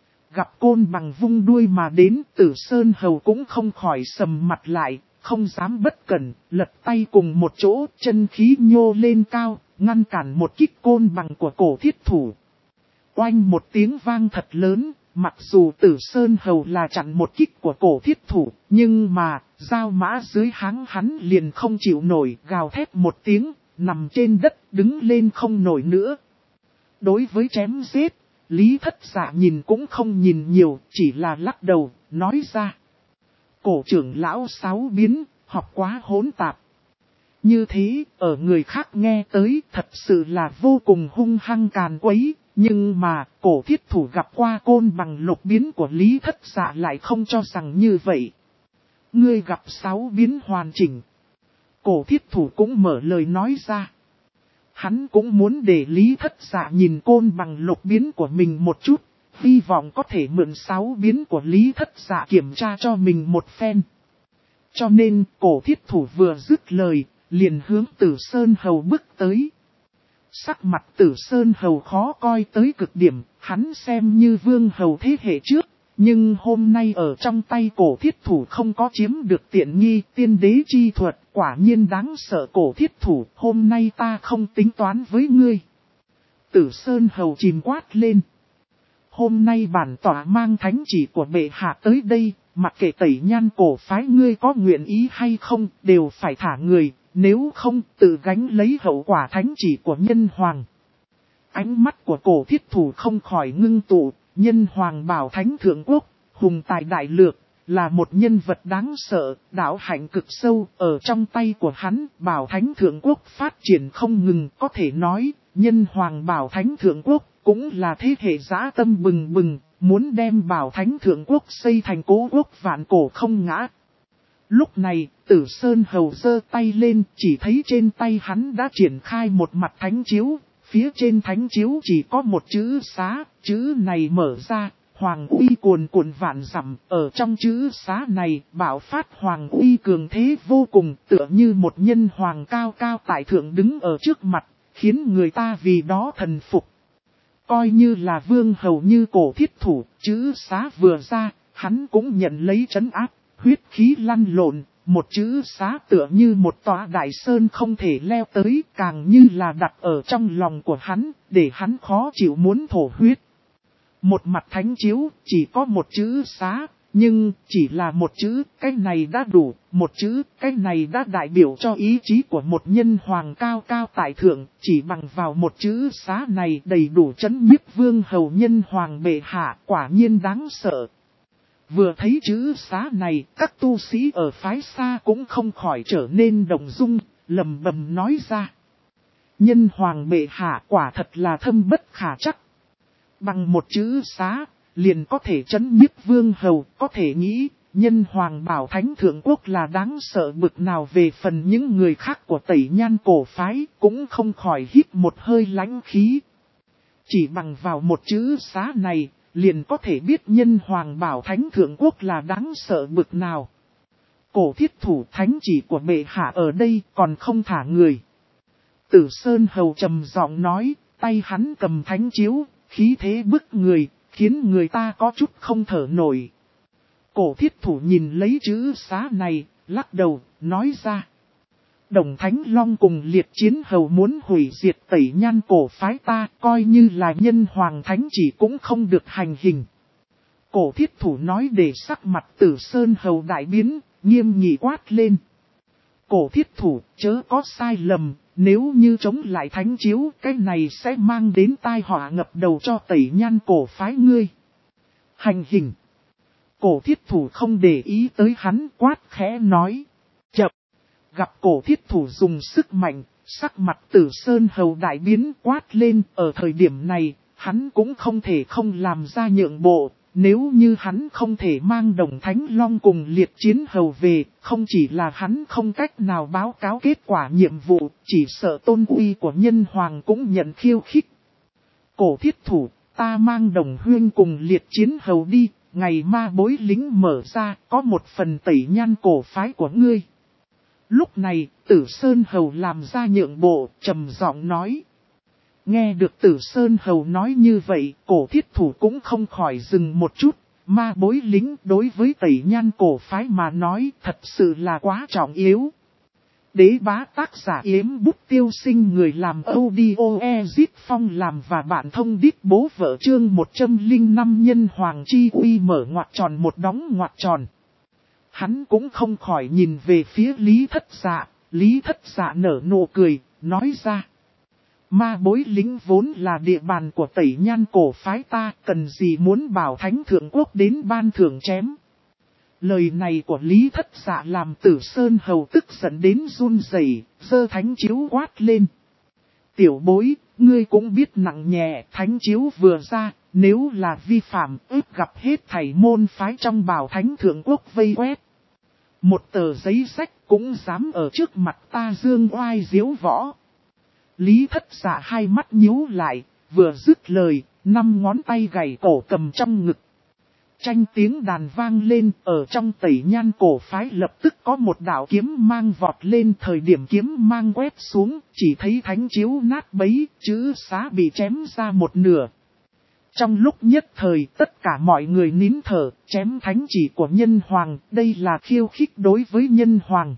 Gặp côn bằng vung đuôi mà đến, Tử Sơn Hầu cũng không khỏi sầm mặt lại. Không dám bất cẩn, lật tay cùng một chỗ, chân khí nhô lên cao, ngăn cản một kích côn bằng của Cổ Thiết Thủ. Oanh một tiếng vang thật lớn, mặc dù Tử Sơn Hầu là chặn một kích của Cổ Thiết Thủ, nhưng mà, dao mã dưới háng hắn liền không chịu nổi, gào thét một tiếng, nằm trên đất, đứng lên không nổi nữa. Đối với chém giết, Lý Thất Dạ nhìn cũng không nhìn nhiều, chỉ là lắc đầu, nói ra. Cổ trưởng lão sáu biến, học quá hỗn tạp. Như thế, ở người khác nghe tới thật sự là vô cùng hung hăng càn quấy. Nhưng mà, Cổ Thiết Thủ gặp qua côn bằng lục biến của Lý Thất Dạ lại không cho rằng như vậy. Ngươi gặp sáu biến hoàn chỉnh. Cổ Thiết Thủ cũng mở lời nói ra. Hắn cũng muốn để Lý Thất Dạ nhìn côn bằng lục biến của mình một chút. Hy vọng có thể mượn sáu biến của Lý Thất Dạ kiểm tra cho mình một phen. Cho nên, Cổ Thiết Thủ vừa dứt lời, liền hướng Tử Sơn Hầu bước tới. Sắc mặt Tử Sơn Hầu khó coi tới cực điểm, hắn xem như vương hầu thế hệ trước. Nhưng hôm nay ở trong tay Cổ Thiết Thủ không có chiếm được tiện nghi, tiên đế chi thuật, quả nhiên đáng sợ. Cổ Thiết Thủ, hôm nay ta không tính toán với ngươi. Tử Sơn Hầu chìm quát lên. Hôm nay bản tỏa mang thánh chỉ của bệ hạ tới đây, mặc kệ Tẩy Nhan cổ phái ngươi có nguyện ý hay không, đều phải thả người, nếu không tự gánh lấy hậu quả thánh chỉ của nhân hoàng. Ánh mắt của Cổ Thiết Thủ không khỏi ngưng tụ, nhân hoàng Bảo Thánh Thượng Quốc, hùng tài đại lược, là một nhân vật đáng sợ, đạo hạnh cực sâu, ở trong tay của hắn, Bảo Thánh Thượng Quốc phát triển không ngừng, có thể nói, nhân hoàng Bảo Thánh Thượng Quốc, cũng là thế hệ dã tâm bừng bừng, muốn đem Bảo Thánh Thượng Quốc xây thành cố quốc vạn cổ không ngã. Lúc này, Tử Sơn Hầu giơ tay lên, chỉ thấy trên tay hắn đã triển khai một mặt thánh chiếu, phía trên thánh chiếu chỉ có một chữ xá, chữ này mở ra, hoàng uy cuồn cuộn vạn dặm, ở trong chữ xá này, bạo phát hoàng uy cường thế vô cùng, tựa như một nhân hoàng cao cao tại thượng đứng ở trước mặt, khiến người ta vì đó thần phục. Coi như là vương hầu như Cổ Thiết Thủ, chữ xá vừa ra, hắn cũng nhận lấy trấn áp, huyết khí lăn lộn, một chữ xá tựa như một tòa đại sơn không thể leo tới, càng như là đặt ở trong lòng của hắn, để hắn khó chịu muốn thổ huyết. Một mặt thánh chiếu, chỉ có một chữ xá, nhưng chỉ là một chữ, cái này đã đủ, một chữ, cái này đã đại biểu cho ý chí của một nhân hoàng cao cao tại thượng, chỉ bằng vào một chữ xá này đầy đủ chấn nhiếp vương hầu nhân hoàng bệ hạ, quả nhiên đáng sợ. Vừa thấy chữ xá này, các tu sĩ ở phái xa cũng không khỏi trở nên động dung, lầm bầm nói ra. Nhân hoàng bệ hạ quả thật là thâm bất khả chắc. Bằng một chữ xá, liền có thể chấn nhiếp vương hầu, có thể nghĩ, nhân hoàng Bảo Thánh Thượng Quốc là đáng sợ bực nào. Về phần những người khác của Tẩy Nhan cổ phái, cũng không khỏi hít một hơi lãnh khí. Chỉ bằng vào một chữ xá này, liền có thể biết nhân hoàng Bảo Thánh Thượng Quốc là đáng sợ bực nào. Cổ Thiết Thủ thánh chỉ của bệ hạ ở đây còn không thả người. Tử Sơn Hầu trầm giọng nói, tay hắn cầm thánh chiếu, khí thế bức người, khiến người ta có chút không thở nổi. Cổ Thiết Thủ nhìn lấy chữ xá này, lắc đầu, nói ra. Đồng Thánh Long cùng Liệt Chiến Hầu muốn hủy diệt Tẩy Nhan cổ phái ta, coi như là nhân hoàng thánh chỉ cũng không được hành hình. Cổ Thiết Thủ nói để sắc mặt Tử Sơn Hầu đại biến, nghiêm nghị quát lên. Cổ Thiết Thủ, chớ có sai lầm, nếu như chống lại thánh chiếu, cái này sẽ mang đến tai họa ngập đầu cho Tẩy Nhan cổ phái ngươi. Hành hình. Cổ Thiết Thủ không để ý tới hắn, quát khẽ nói. Chập. Gặp Cổ Thiết Thủ dùng sức mạnh, sắc mặt Tử Sơn Hầu đại biến quát lên. Ở thời điểm này, hắn cũng không thể không làm ra nhượng bộ. Nếu như hắn không thể mang Đồng Thánh Long cùng Liệt Chiến Hầu về, không chỉ là hắn không cách nào báo cáo kết quả nhiệm vụ, chỉ sợ tôn uy của nhân hoàng cũng nhận khiêu khích. Cổ Thiết Thủ, ta mang Đồng Huyên cùng Liệt Chiến Hầu đi, ngày ma bối lính mở ra, có một phần Tẩy Nhan cổ phái của ngươi. Lúc này, Tử Sơn Hầu làm ra nhượng bộ, trầm giọng nói. Nghe được Tử Sơn Hầu nói như vậy, Cổ Thiết Thủ cũng không khỏi dừng một chút. Ma bối lính đối với Tẩy Nhan cổ phái mà nói thật sự là quá trọng yếu. Đế bá tác giả Yếm Bút Tiêu Sinh, người làm audio Ezit Phong làm và bạn thông đít bố vợ chương 105 nhân hoàng chi uy mở ngoặc tròn một đóng ngoặc tròn. Hắn cũng không khỏi nhìn về phía Lý Thất Dạ, Lý Thất Dạ nở nụ cười, nói ra. Ma bối lính vốn là địa bàn của Tẩy Nhan cổ phái ta, cần gì muốn Bảo Thánh Thượng Quốc đến ban thưởng chém. Lời này của Lý Thất Dạ làm Tử Sơn Hầu tức giận đến run rẩy, giơ thánh chiếu quát lên. Tiểu bối, ngươi cũng biết nặng nhẹ, thánh chiếu vừa ra, nếu là vi phạm ước gặp hết thảy môn phái trong Bảo Thánh Thượng Quốc vây quét. Một tờ giấy sách cũng dám ở trước mặt ta dương oai diếu võ. Lý Thất Dạ hai mắt nhíu lại, vừa dứt lời, 5 ngón tay gảy cổ cầm trong ngực. Tranh tiếng đàn vang lên, ở trong Tẩy Nhan cổ phái lập tức có một đạo kiếm mang vọt lên. Thời điểm kiếm mang quét xuống, chỉ thấy thánh chiếu nát bấy, chữ xá bị chém ra một nửa. Trong lúc nhất thời, tất cả mọi người nín thở, chém thánh chỉ của nhân hoàng, đây là khiêu khích đối với nhân hoàng.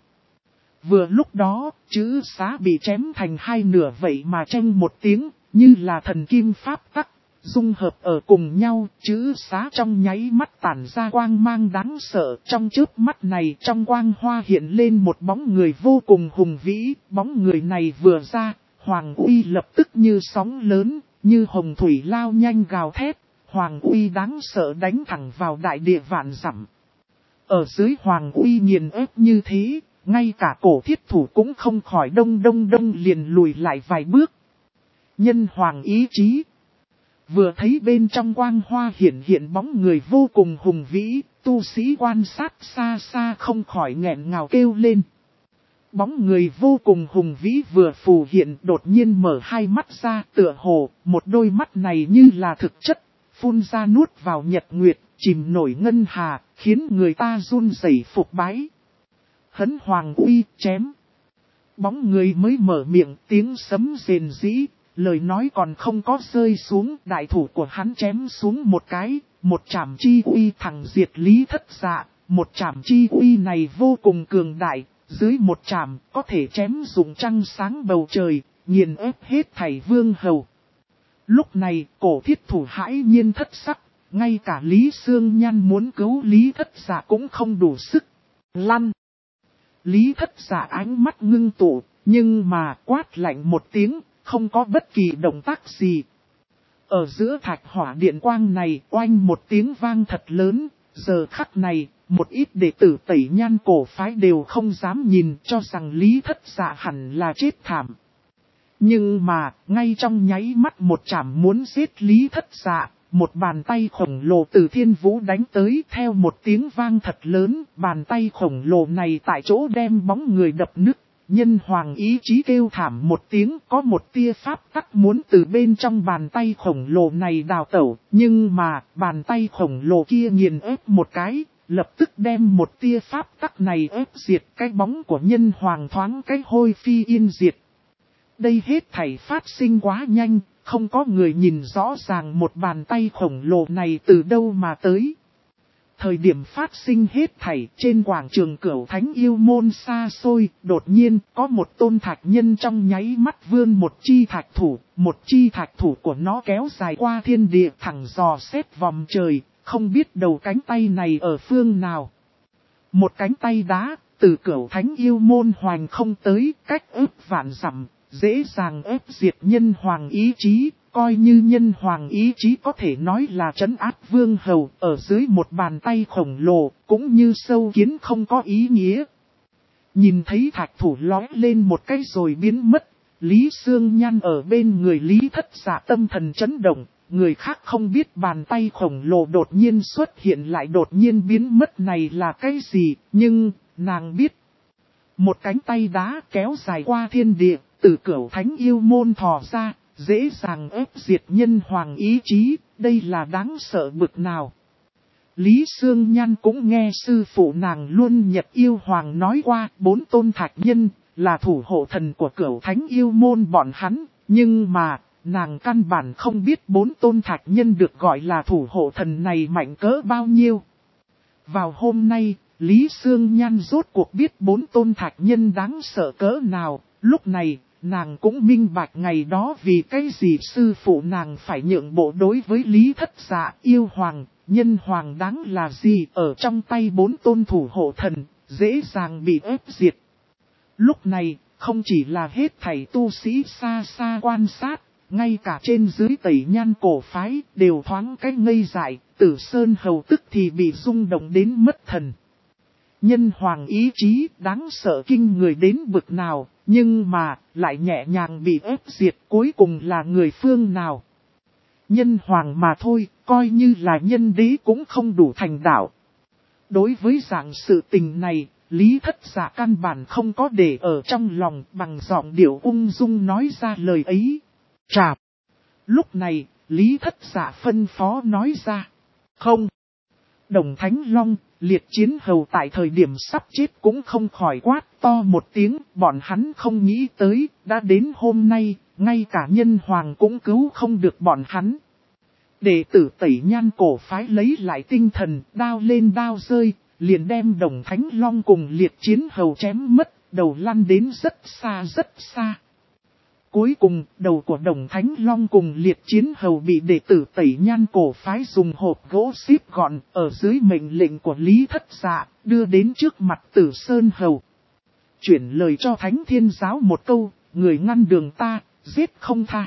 Vừa lúc đó, chữ xá bị chém thành hai nửa vậy mà tranh một tiếng, như là thần kim pháp tắc, dung hợp ở cùng nhau, chữ xá trong nháy mắt tản ra quang mang đáng sợ. Trong chớp mắt này, trong quang hoa hiện lên một bóng người vô cùng hùng vĩ, bóng người này vừa ra, hoàng uy lập tức như sóng lớn, như hồng thủy lao nhanh gào thét, hoàng uy đáng sợ đánh thẳng vào đại địa vạn dặm. Ở dưới hoàng uy nghiền ép như thế, ngay cả cổ thiết thủ cũng không khỏi đông liền lùi lại vài bước. Nhân hoàng ý chí. Vừa thấy bên trong quang hoa hiện bóng người vô cùng hùng vĩ, tu sĩ quan sát xa xa không khỏi nghẹn ngào kêu lên. Bóng người vô cùng hùng vĩ vừa phù hiện đột nhiên mở hai mắt ra tựa hồ, một đôi mắt này như là thực chất, phun ra nuốt vào nhật nguyệt, chìm nổi ngân hà, khiến người ta run rẩy phục bái. Hấn hoàng uy chém. Bóng người mới mở miệng tiếng sấm rền rĩ, lời nói còn không có rơi xuống, đại thủ của hắn chém xuống một cái, một trảm chi uy thẳng diệt Lý Thất Dạ, một trảm chi uy này vô cùng cường đại, dưới một trảm có thể chém dụng trăng sáng bầu trời, nghiền ép hết thảy vương hầu. Lúc này cổ thiết thủ hãi nhiên thất sắc, ngay cả Lý Sương Nhan muốn cứu Lý Thất Dạ cũng không đủ sức. Lăn! Lý Thất Dạ ánh mắt ngưng tụ, nhưng mà quát lạnh một tiếng, không có bất kỳ động tác gì. Ở giữa thạch hỏa điện quang này oanh một tiếng vang thật lớn, giờ khắc này, một ít đệ tử Tẩy Nhan cổ phái đều không dám nhìn cho rằng Lý Thất Dạ hẳn là chết thảm. Nhưng mà, ngay trong nháy mắt một chảm muốn giết Lý Thất Dạ, một bàn tay khổng lồ từ thiên vũ đánh tới theo một tiếng vang thật lớn, bàn tay khổng lồ này tại chỗ đem bóng người đập nứt. Nhân hoàng ý chí kêu thảm một tiếng, có một tia pháp tắc muốn từ bên trong bàn tay khổng lồ này đào tẩu, nhưng mà bàn tay khổng lồ kia nghiền ép một cái, lập tức đem một tia pháp tắc này ép diệt cái bóng của nhân hoàng thoáng cái hôi phi yên diệt. Đây hết thảy phát sinh quá nhanh, không có người nhìn rõ ràng một bàn tay khổng lồ này từ đâu mà tới. Thời điểm phát sinh hết thảy trên quảng trường Cửu Thánh Yêu Môn xa xôi, đột nhiên có một tôn thạch nhân trong nháy mắt vươn một chi thạch thủ của nó kéo dài qua thiên địa thẳng dò xét vòng trời, không biết đầu cánh tay này ở phương nào. Một cánh tay đá, từ Cửu Thánh Yêu Môn hoành không tới, cách ức vạn dặm, dễ dàng ép diệt nhân hoàng ý chí. Coi như nhân hoàng ý chí có thể nói là trấn áp vương hầu ở dưới một bàn tay khổng lồ, cũng như sâu kiến không có ý nghĩa. Nhìn thấy thạch thủ lói lên một cái rồi biến mất, Lý Sương Nhan ở bên người Lý Thất Dạ tâm thần chấn động, người khác không biết bàn tay khổng lồ đột nhiên xuất hiện lại đột nhiên biến mất này là cái gì, nhưng nàng biết. Một cánh tay đá kéo dài qua thiên địa, từ Cửu Thánh Yêu Môn thò ra. Dễ dàng ép diệt nhân hoàng ý chí, đây là đáng sợ bực nào. Lý Sương Nhan cũng nghe sư phụ nàng luôn Nhật Yêu Hoàng nói qua 4 tôn thạch nhân là thủ hộ thần của Cửu Thánh Yêu Môn bọn hắn, nhưng mà nàng căn bản không biết 4 tôn thạch nhân được gọi là thủ hộ thần này mạnh cỡ bao nhiêu. Vào hôm nay, Lý Sương Nhan rốt cuộc biết 4 tôn thạch nhân đáng sợ cỡ nào, lúc này. Nàng cũng minh bạch ngày đó vì cái gì sư phụ nàng phải nhượng bộ đối với Lý Thất Dạ yêu hoàng, nhân hoàng đáng là gì ở trong tay 4 tôn thủ hộ thần, dễ dàng bị ép diệt. Lúc này, không chỉ là hết thảy tu sĩ xa xa quan sát, ngay cả trên dưới Tẩy Nhan cổ phái đều thoáng cái ngây dại, Tử Sơn hầu tức thì bị rung động đến mất thần. Nhân hoàng ý chí đáng sợ kinh người đến bực nào, nhưng mà lại nhẹ nhàng bị ép diệt cuối cùng là người phương nào. Nhân hoàng mà thôi, coi như là nhân đế cũng không đủ thành đạo. Đối với dạng sự tình này, Lý Thất Dạ căn bản không có để ở trong lòng bằng giọng điệu ung dung nói ra lời ấy. Trạp! Lúc này, Lý Thất Dạ phân phó nói ra. Không! Đồng Thánh Long, Liệt Chiến Hầu tại thời điểm sắp chết cũng không khỏi quát to một tiếng, bọn hắn không nghĩ tới, đã đến hôm nay, ngay cả nhân hoàng cũng cứu không được bọn hắn. Đệ tử Tẩy Nhan cổ phái lấy lại tinh thần, đao lên đao rơi, liền đem Đồng Thánh Long cùng Liệt Chiến Hầu chém mất, đầu lăn đến rất xa rất xa. Cuối cùng, đầu của Đồng Thánh Long cùng Liệt Chiến Hầu bị đệ tử Tẩy Nhan cổ phái dùng hộp gỗ xếp gọn ở dưới mệnh lệnh của Lý Thất Dạ, đưa đến trước mặt Tử Sơn Hầu. Chuyển lời cho Thánh Thiên Giáo một câu, người ngăn đường ta, giết không tha.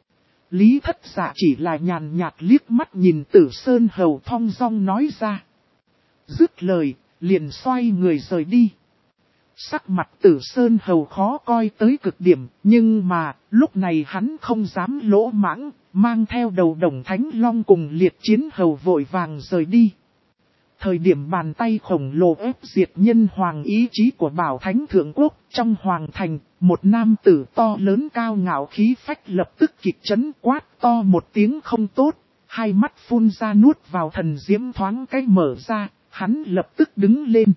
Lý Thất Dạ chỉ là nhàn nhạt liếc mắt nhìn Tử Sơn Hầu thong dong nói ra. Dứt lời, liền xoay người rời đi. Sắc mặt Tử Sơn Hầu khó coi tới cực điểm, nhưng mà, lúc này hắn không dám lỗ mãng, mang theo đầu Đồng Thánh Long cùng Liệt Chiến Hầu vội vàng rời đi. Thời điểm bàn tay khổng lồ ép diệt nhân hoàng ý chí của Bảo Thánh Thượng Quốc, trong hoàng thành, một nam tử to lớn cao ngạo khí phách lập tức kịch chấn quát to một tiếng không tốt, hai mắt phun ra nuốt vào thần diễm thoáng cái mở ra, hắn lập tức đứng lên.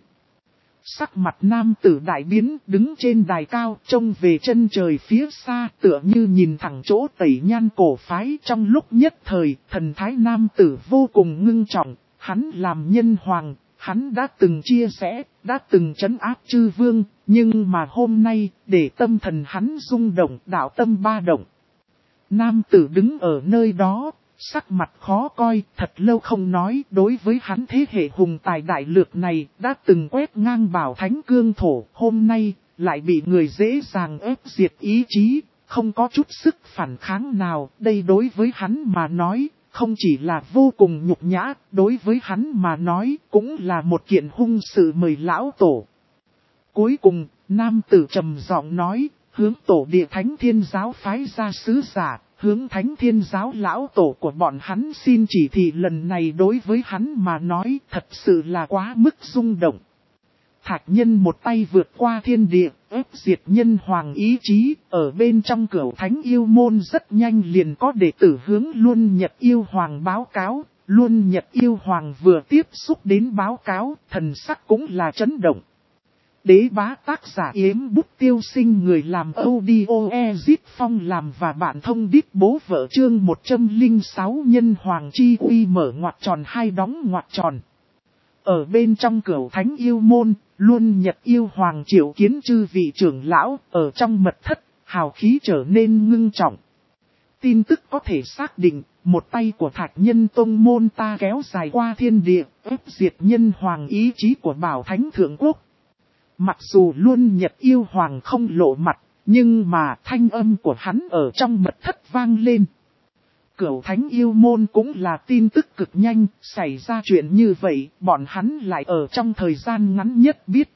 Sắc mặt nam tử đại biến đứng trên đài cao trông về chân trời phía xa tựa như nhìn thẳng chỗ Tẩy Nhan cổ phái trong lúc nhất thời thần thái nam tử vô cùng ngưng trọng, hắn làm nhân hoàng, hắn đã từng chia sẻ, đã từng trấn áp chư vương, nhưng mà hôm nay để tâm thần hắn rung động đạo tâm ba động. Nam tử đứng ở nơi đó. Sắc mặt khó coi, thật lâu không nói, đối với hắn thế hệ hùng tài đại lược này, đã từng quét ngang Bảo Thánh cương thổ, hôm nay, lại bị người dễ dàng ép diệt ý chí, không có chút sức phản kháng nào, đây đối với hắn mà nói, không chỉ là vô cùng nhục nhã, đối với hắn mà nói, cũng là một kiện hung sự mời lão tổ. Cuối cùng, nam tử trầm giọng nói, hướng tổ địa Thánh Thiên Giáo phái ra sứ giả. Hướng Thánh Thiên Giáo lão tổ của bọn hắn xin chỉ thị lần này đối với hắn mà nói thật sự là quá mức rung động. Thạch Nhân một tay vượt qua thiên địa, ép diệt nhân hoàng ý chí, ở bên trong cửu Thánh Yêu Môn rất nhanh liền có đệ tử hướng Luân Nhật Yêu Hoàng báo cáo. Luân Nhật Yêu Hoàng vừa tiếp xúc đến báo cáo, thần sắc cũng là chấn động. Đế bá tác giả Yếm Bút Tiêu Sinh người làm audio Ezit Phong làm và bạn thông đít bố vợ chương 106 nhân hoàng chi uy mở ngoặc tròn hai đóng ngoặc tròn. Ở bên trong cửu Thánh Yêu Môn, Luân Nhật Yêu Hoàng triệu kiến chư vị trưởng lão, ở trong mật thất, hào khí trở nên ngưng trọng. Tin tức có thể xác định, một tay của Thạch Nhân tông môn ta kéo dài qua thiên địa, ép diệt nhân hoàng ý chí của Bảo Thánh Thượng Quốc. Mặc dù Luân Nhật Yêu Hoàng không lộ mặt, nhưng mà thanh âm của hắn ở trong mật thất vang lên. Cửu Thánh Yêu Môn cũng là tin tức cực nhanh, xảy ra chuyện như vậy, bọn hắn lại ở trong thời gian ngắn nhất biết.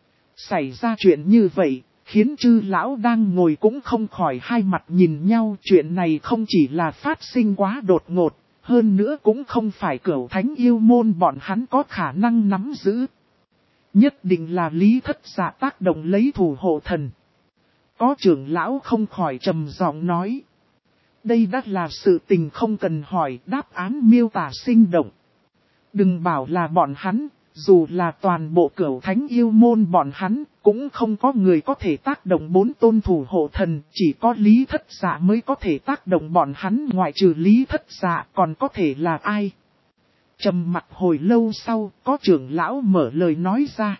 Xảy ra chuyện như vậy, khiến chư lão đang ngồi cũng không khỏi hai mặt nhìn nhau. Chuyện này không chỉ là phát sinh quá đột ngột, hơn nữa cũng không phải Cửu Thánh Yêu Môn bọn hắn có khả năng nắm giữ. Nhất định là Lý Thất Dạ tác động lấy thủ hộ thần. Có trưởng lão không khỏi trầm giọng nói. Đây đã là sự tình không cần hỏi, đáp án miêu tả sinh động. Đừng bảo là bọn hắn, dù là toàn bộ Cửu Thánh Yêu Môn bọn hắn, cũng không có người có thể tác động bốn tôn thủ hộ thần, chỉ có Lý Thất Dạ mới có thể tác động bọn hắn, ngoại trừ Lý Thất Dạ còn có thể là ai. Trầm mặt hồi lâu sau, có trưởng lão mở lời nói ra.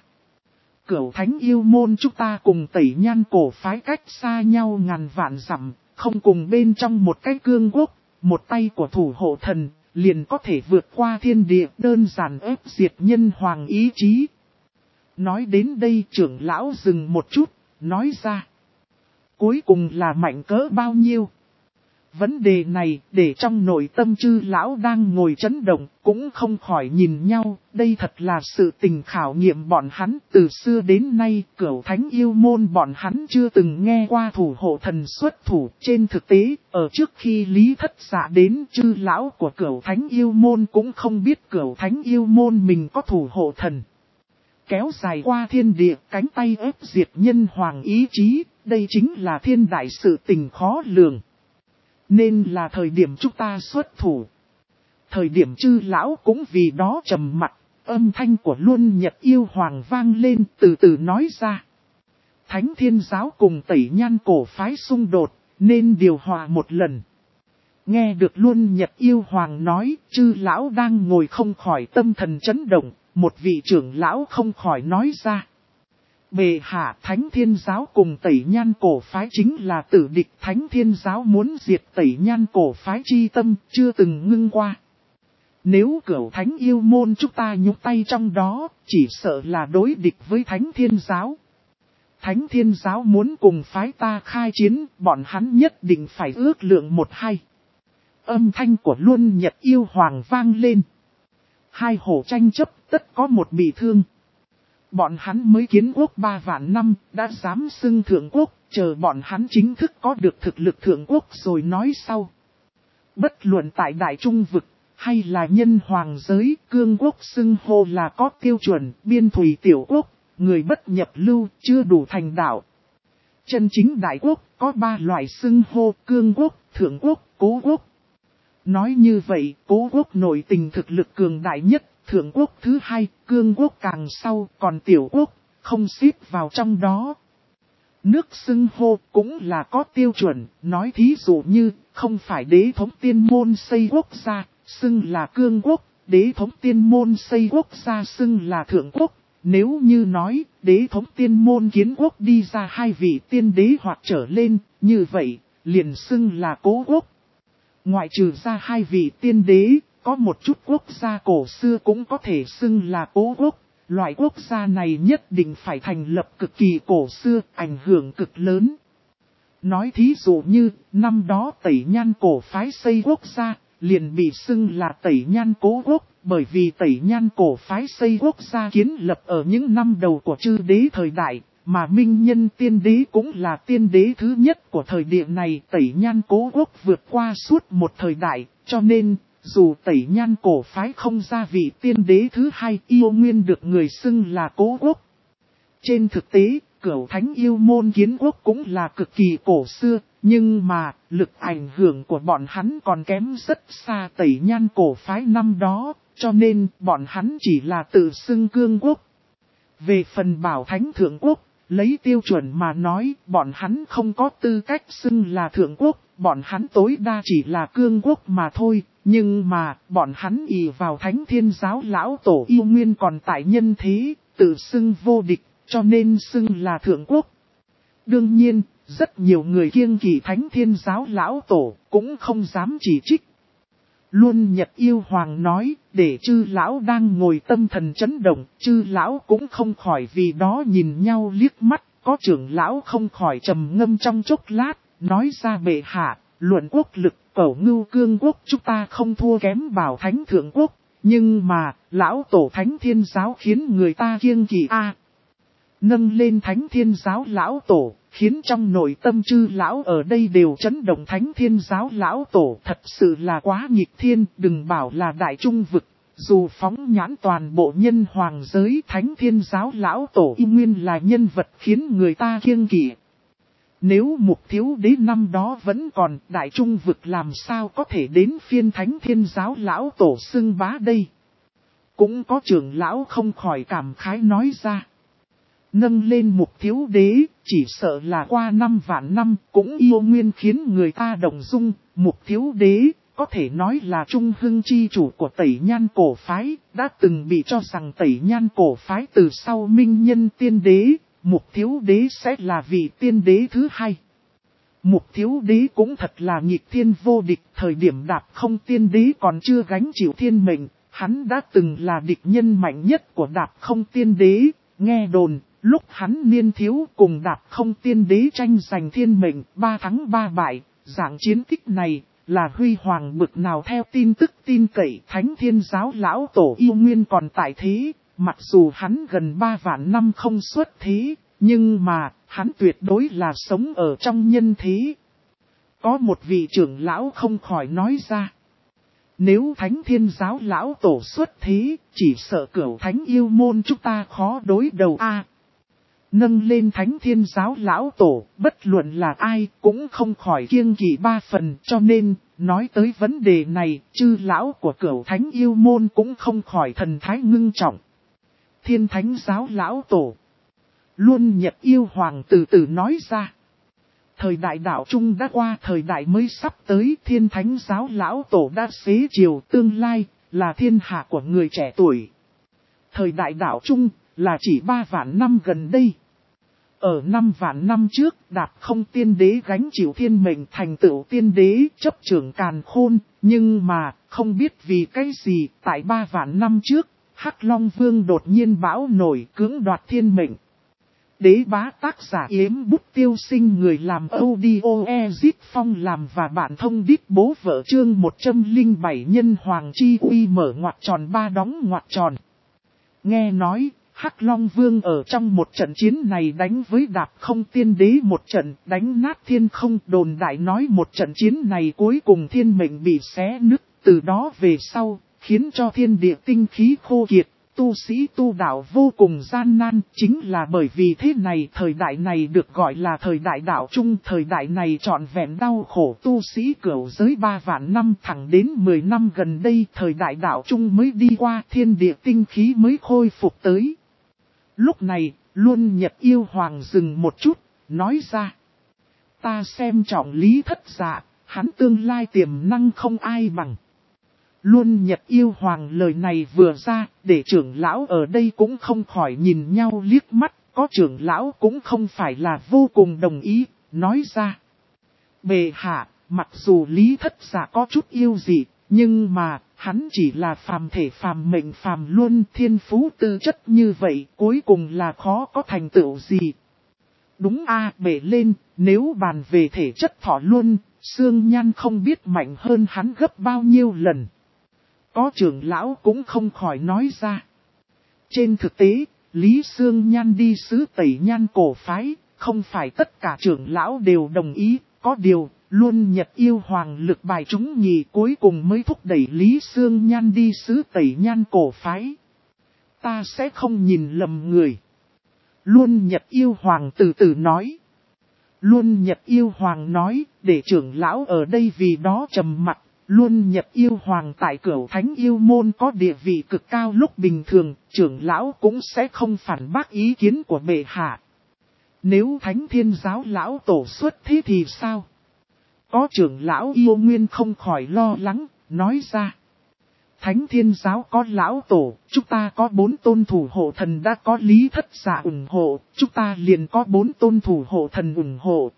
Cửu Thánh Yêu Môn chúng ta cùng Tẩy Nhan cổ phái cách xa nhau ngàn vạn dặm, không cùng bên trong một cái cương quốc, một tay của thủ hộ thần, liền có thể vượt qua thiên địa đơn giản ép diệt nhân hoàng ý chí. Nói đến đây trưởng lão dừng một chút, nói ra. Cuối cùng là mạnh cỡ bao nhiêu? Vấn đề này để trong nội tâm chư lão đang ngồi chấn động cũng không khỏi nhìn nhau, đây thật là sự tình khảo nghiệm bọn hắn từ xưa đến nay Cửu Thánh Yêu Môn bọn hắn chưa từng nghe qua thủ hộ thần xuất thủ. Trên thực tế, ở trước khi Lý Thất Dạ đến chư lão của Cửu Thánh Yêu Môn cũng không biết Cửu Thánh Yêu Môn mình có thủ hộ thần. Kéo dài qua thiên địa cánh tay ép diệt nhân hoàng ý chí, đây chính là thiên đại sự tình khó lường. Nên là thời điểm chúng ta xuất thủ. Thời điểm chư lão cũng vì đó trầm mặt, âm thanh của Luân Nhật Yêu Hoàng vang lên từ từ nói ra. Thánh Thiên Giáo cùng Tẩy Nhan cổ phái xung đột, nên điều hòa một lần. Nghe được Luân Nhật Yêu Hoàng nói, chư lão đang ngồi không khỏi tâm thần chấn động, một vị trưởng lão không khỏi nói ra. Bệ hạ Thánh Thiên Giáo cùng Tẩy Nhan cổ phái chính là tử địch. Thánh Thiên Giáo muốn diệt Tẩy Nhan cổ phái chi tâm chưa từng ngưng qua. Nếu Cửu Thánh Yêu Môn chúng ta nhúc tay trong đó, chỉ sợ là đối địch với Thánh Thiên Giáo. Thánh Thiên Giáo muốn cùng phái ta khai chiến, bọn hắn nhất định phải ước lượng một hay. Âm thanh của Luân Nhật Yêu Hoàng vang lên. Hai hổ tranh chấp tất có một bị thương. Bọn hắn mới kiến quốc 3 vạn năm, đã dám xưng thượng quốc, chờ bọn hắn chính thức có được thực lực thượng quốc rồi nói sau. Bất luận tại Đại Trung Vực, hay là nhân hoàng giới, cương quốc xưng hô là có tiêu chuẩn, biên thủy tiểu quốc, người bất nhập lưu, chưa đủ thành đạo. Chân chính đại quốc, có 3 loại xưng hô, cương quốc, thượng quốc, cố quốc. Nói như vậy, cố quốc nội tình thực lực cường đại nhất, thượng quốc thứ 2, cương quốc càng sau, còn tiểu quốc, không xếp vào trong đó. Nước xưng hô cũng là có tiêu chuẩn, nói thí dụ như, không phải đế thống tiên môn xây quốc gia, xưng là cương quốc, đế thống tiên môn xây quốc gia xưng là thượng quốc. Nếu như nói, đế thống tiên môn kiến quốc đi ra 2 vị tiên đế hoặc trở lên, như vậy, liền xưng là cố quốc. Ngoại trừ ra 2 vị tiên đế, có một chút quốc gia cổ xưa cũng có thể xưng là cố quốc. Loại quốc gia này nhất định phải thành lập cực kỳ cổ xưa, ảnh hưởng cực lớn. Nói thí dụ như, năm đó Tẩy Nhan cổ phái xây quốc gia, liền bị xưng là Tẩy Nhan cố quốc, bởi vì Tẩy Nhan cổ phái xây quốc gia kiến lập ở những năm đầu của chư đế thời đại, mà Minh Nhân tiên đế cũng là tiên đế thứ nhất của thời địa này. Tẩy Nhan cố quốc vượt qua suốt một thời đại, cho nên, dù Tẩy Nhan cổ phái không ra vị tiên đế thứ 2, yêu nguyên được người xưng là cố quốc. Trên thực tế, Cửu Thánh yêu môn kiến quốc cũng là cực kỳ cổ xưa, nhưng mà, lực ảnh hưởng của bọn hắn còn kém rất xa Tẩy Nhan cổ phái năm đó, cho nên bọn hắn chỉ là tự xưng cương quốc. Về phần Bảo Thánh thượng quốc, lấy tiêu chuẩn mà nói, bọn hắn không có tư cách xưng là thượng quốc, bọn hắn tối đa chỉ là cương quốc mà thôi. Nhưng mà, bọn hắn ỷ vào Thánh Thiên Giáo lão tổ yêu nguyên còn tại nhân thế, tự xưng vô địch, cho nên xưng là thượng quốc. Đương nhiên, rất nhiều người kiêng kỵ Thánh Thiên Giáo lão tổ, cũng không dám chỉ trích. Luôn Nhật Yêu Hoàng nói, để chư lão đang ngồi tâm thần chấn động, chư lão cũng không khỏi vì đó nhìn nhau liếc mắt, có trưởng lão không khỏi trầm ngâm trong chốc lát, nói ra bệ hạ, luận quốc lực, Cẩu Ngưu cương quốc chúng ta không thua kém Bảo Thánh thượng quốc, nhưng mà, lão tổ Thánh Thiên Giáo khiến người ta kiêng kỵ nâng lên Thánh Thiên Giáo lão tổ, khiến trong nội tâm chư lão ở đây đều chấn động. Thánh Thiên Giáo lão tổ thật sự là quá nghịch thiên, đừng bảo là Đại Trung Vực, dù phóng nhãn toàn bộ nhân hoàng giới, Thánh Thiên Giáo lão tổ y nguyên là nhân vật khiến người ta kiêng kỵ. Nếu Mục Thiếu Đế năm đó vẫn còn, Đại Trung Vực làm sao có thể đến phiên Thánh Thiên Giáo lão tổ xưng bá đây? Cũng có trưởng lão không khỏi cảm khái nói ra. Nâng lên Mục Thiếu Đế, chỉ sợ là qua 5 vạn năm, cũng yêu nguyên khiến người ta động dung. Mục Thiếu Đế, có thể nói là trung hưng chi chủ của Tẩy Nhan cổ phái, đã từng bị cho rằng Tẩy Nhan cổ phái từ sau Minh Nhân tiên đế, Mục Thiếu Đế sẽ là vị tiên đế thứ 2. Mục Thiếu Đế cũng thật là nghịch thiên vô địch, thời điểm Đạp Không tiên đế còn chưa gánh chịu thiên mệnh, hắn đã từng là địch nhân mạnh nhất của Đạp Không tiên đế, nghe đồn. Lúc hắn niên thiếu cùng Đạp Không tiên đế tranh giành thiên mệnh, 3 thắng 3 bại, dạng chiến tích này là huy hoàng bực nào. Theo tin tức tin cậy, Thánh Thiên Giáo lão tổ yêu nguyên còn tại thế, mặc dù hắn gần 3 vạn năm không xuất thế, nhưng mà hắn tuyệt đối là sống ở trong nhân thế. Có một vị trưởng lão không khỏi nói ra. Nếu Thánh Thiên Giáo lão tổ xuất thế, chỉ sợ Cửu Thánh yêu môn chúng ta khó đối đầu nâng lên Thánh Thiên Giáo lão tổ, bất luận là ai cũng không khỏi kiêng kỵ 3 phần, cho nên, nói tới vấn đề này, chư lão của Cửu Thánh yêu môn cũng không khỏi thần thái ngưng trọng. Thiên Thánh Giáo lão tổ, Luôn Nhật Yêu Hoàng từ từ nói ra. Thời đại đạo trung đã qua, thời đại mới sắp tới, Thiên Thánh Giáo lão tổ đã xế chiều, tương lai là thiên hạ của người trẻ tuổi. Thời đại đạo trung là chỉ 3 vạn năm gần đây. Ở 5 vạn năm trước, Đạp Không tiên đế gánh chịu thiên mệnh thành tựu tiên đế, chấp trưởng càn khôn, nhưng mà, không biết vì cái gì, tại 3 vạn năm trước, Hắc Long Vương đột nhiên bão nổi cưỡng đoạt thiên mệnh. Đế bá tác giả Yếm Bút Tiêu Sinh, người làm audio Ezit Phong làm và bản thông đít bố vợ, chương 107 nhân hoàng chi uy mở ngoặc tròn 3 đóng ngoặc tròn. Nghe nói, Hắc Long Vương ở trong một trận chiến này đánh với Đạp Không Tiên Đế một trận, đánh nát thiên không. Đồn đại nói một trận chiến này cuối cùng thiên mệnh bị xé nứt, từ đó về sau, khiến cho thiên địa tinh khí khô kiệt, tu sĩ tu đạo vô cùng gian nan. Chính là bởi vì thế này, thời đại này được gọi là thời đại đạo trung. Thời đại này trọn vẹn đau khổ tu sĩ cửu giới 3 vạn năm, thẳng đến 10 năm gần đây thời đại đạo trung mới đi qua, thiên địa tinh khí mới khôi phục tới. Lúc này, Luân Nhật Yêu Hoàng dừng một chút, nói ra. Ta xem trọng Lý Thất Dạ, hắn tương lai tiềm năng không ai bằng. Luân Nhật Yêu Hoàng lời này vừa ra, để trưởng lão ở đây cũng không khỏi nhìn nhau liếc mắt, có trưởng lão cũng không phải là vô cùng đồng ý, nói ra. Bệ hạ, mặc dù Lý Thất Dạ có chút yêu dị, nhưng mà, hắn chỉ là phàm thể phàm mệnh phàm luân, thiên phú tư chất như vậy, cuối cùng là khó có thành tựu gì. Đúng bệ lên, nếu bàn về thể chất thọ luân, Xương Nhan không biết mạnh hơn hắn gấp bao nhiêu lần. Có trưởng lão cũng không khỏi nói ra. Trên thực tế, Lý Xương Nhan đi xứ Tẩy Nhan cổ phái, không phải tất cả trưởng lão đều đồng ý, có điều, Luân Nhật Yêu Hoàng lực bài chúng nhì cuối cùng mới thúc đẩy Lý Xương Nhan đi xứ Tẩy Nhan cổ phái. Ta sẽ không nhìn lầm người. Luân Nhật Yêu Hoàng từ từ nói. Luân Nhật Yêu Hoàng nói, để trưởng lão ở đây vì đó trầm mặc. Luân Nhật Yêu Hoàng tại Cửu Thánh Yêu Môn có địa vị cực cao, lúc bình thường, trưởng lão cũng sẽ không phản bác ý kiến của bệ hạ. Nếu Thánh Thiên Giáo lão tổ xuất thế thì sao? Có trưởng lão Yêu Nguyên không khỏi lo lắng, nói ra. Thánh Thiên Giáo có lão tổ, chúng ta có 4 tôn thủ hộ thần đã có Lý Thất Dạ ủng hộ, chúng ta liền có 4 tôn thủ hộ thần ủng hộ.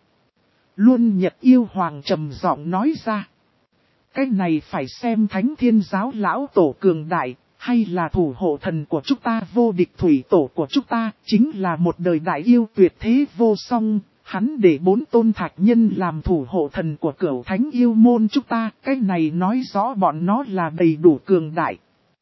Luân Nhật Yêu Hoàng trầm giọng nói ra. Cái này phải xem Thánh Thiên Giáo lão tổ cường đại, hay là thủ hộ thần của chúng ta vô địch thủy tổ của chúng ta, chính là một đời đại yêu tuyệt thế vô song. Hắn để 4 tôn thạch nhân làm thủ hộ thần của Cửu Thánh Yêu Môn chúng ta, cái này nói rõ bọn nó là đầy đủ cường đại.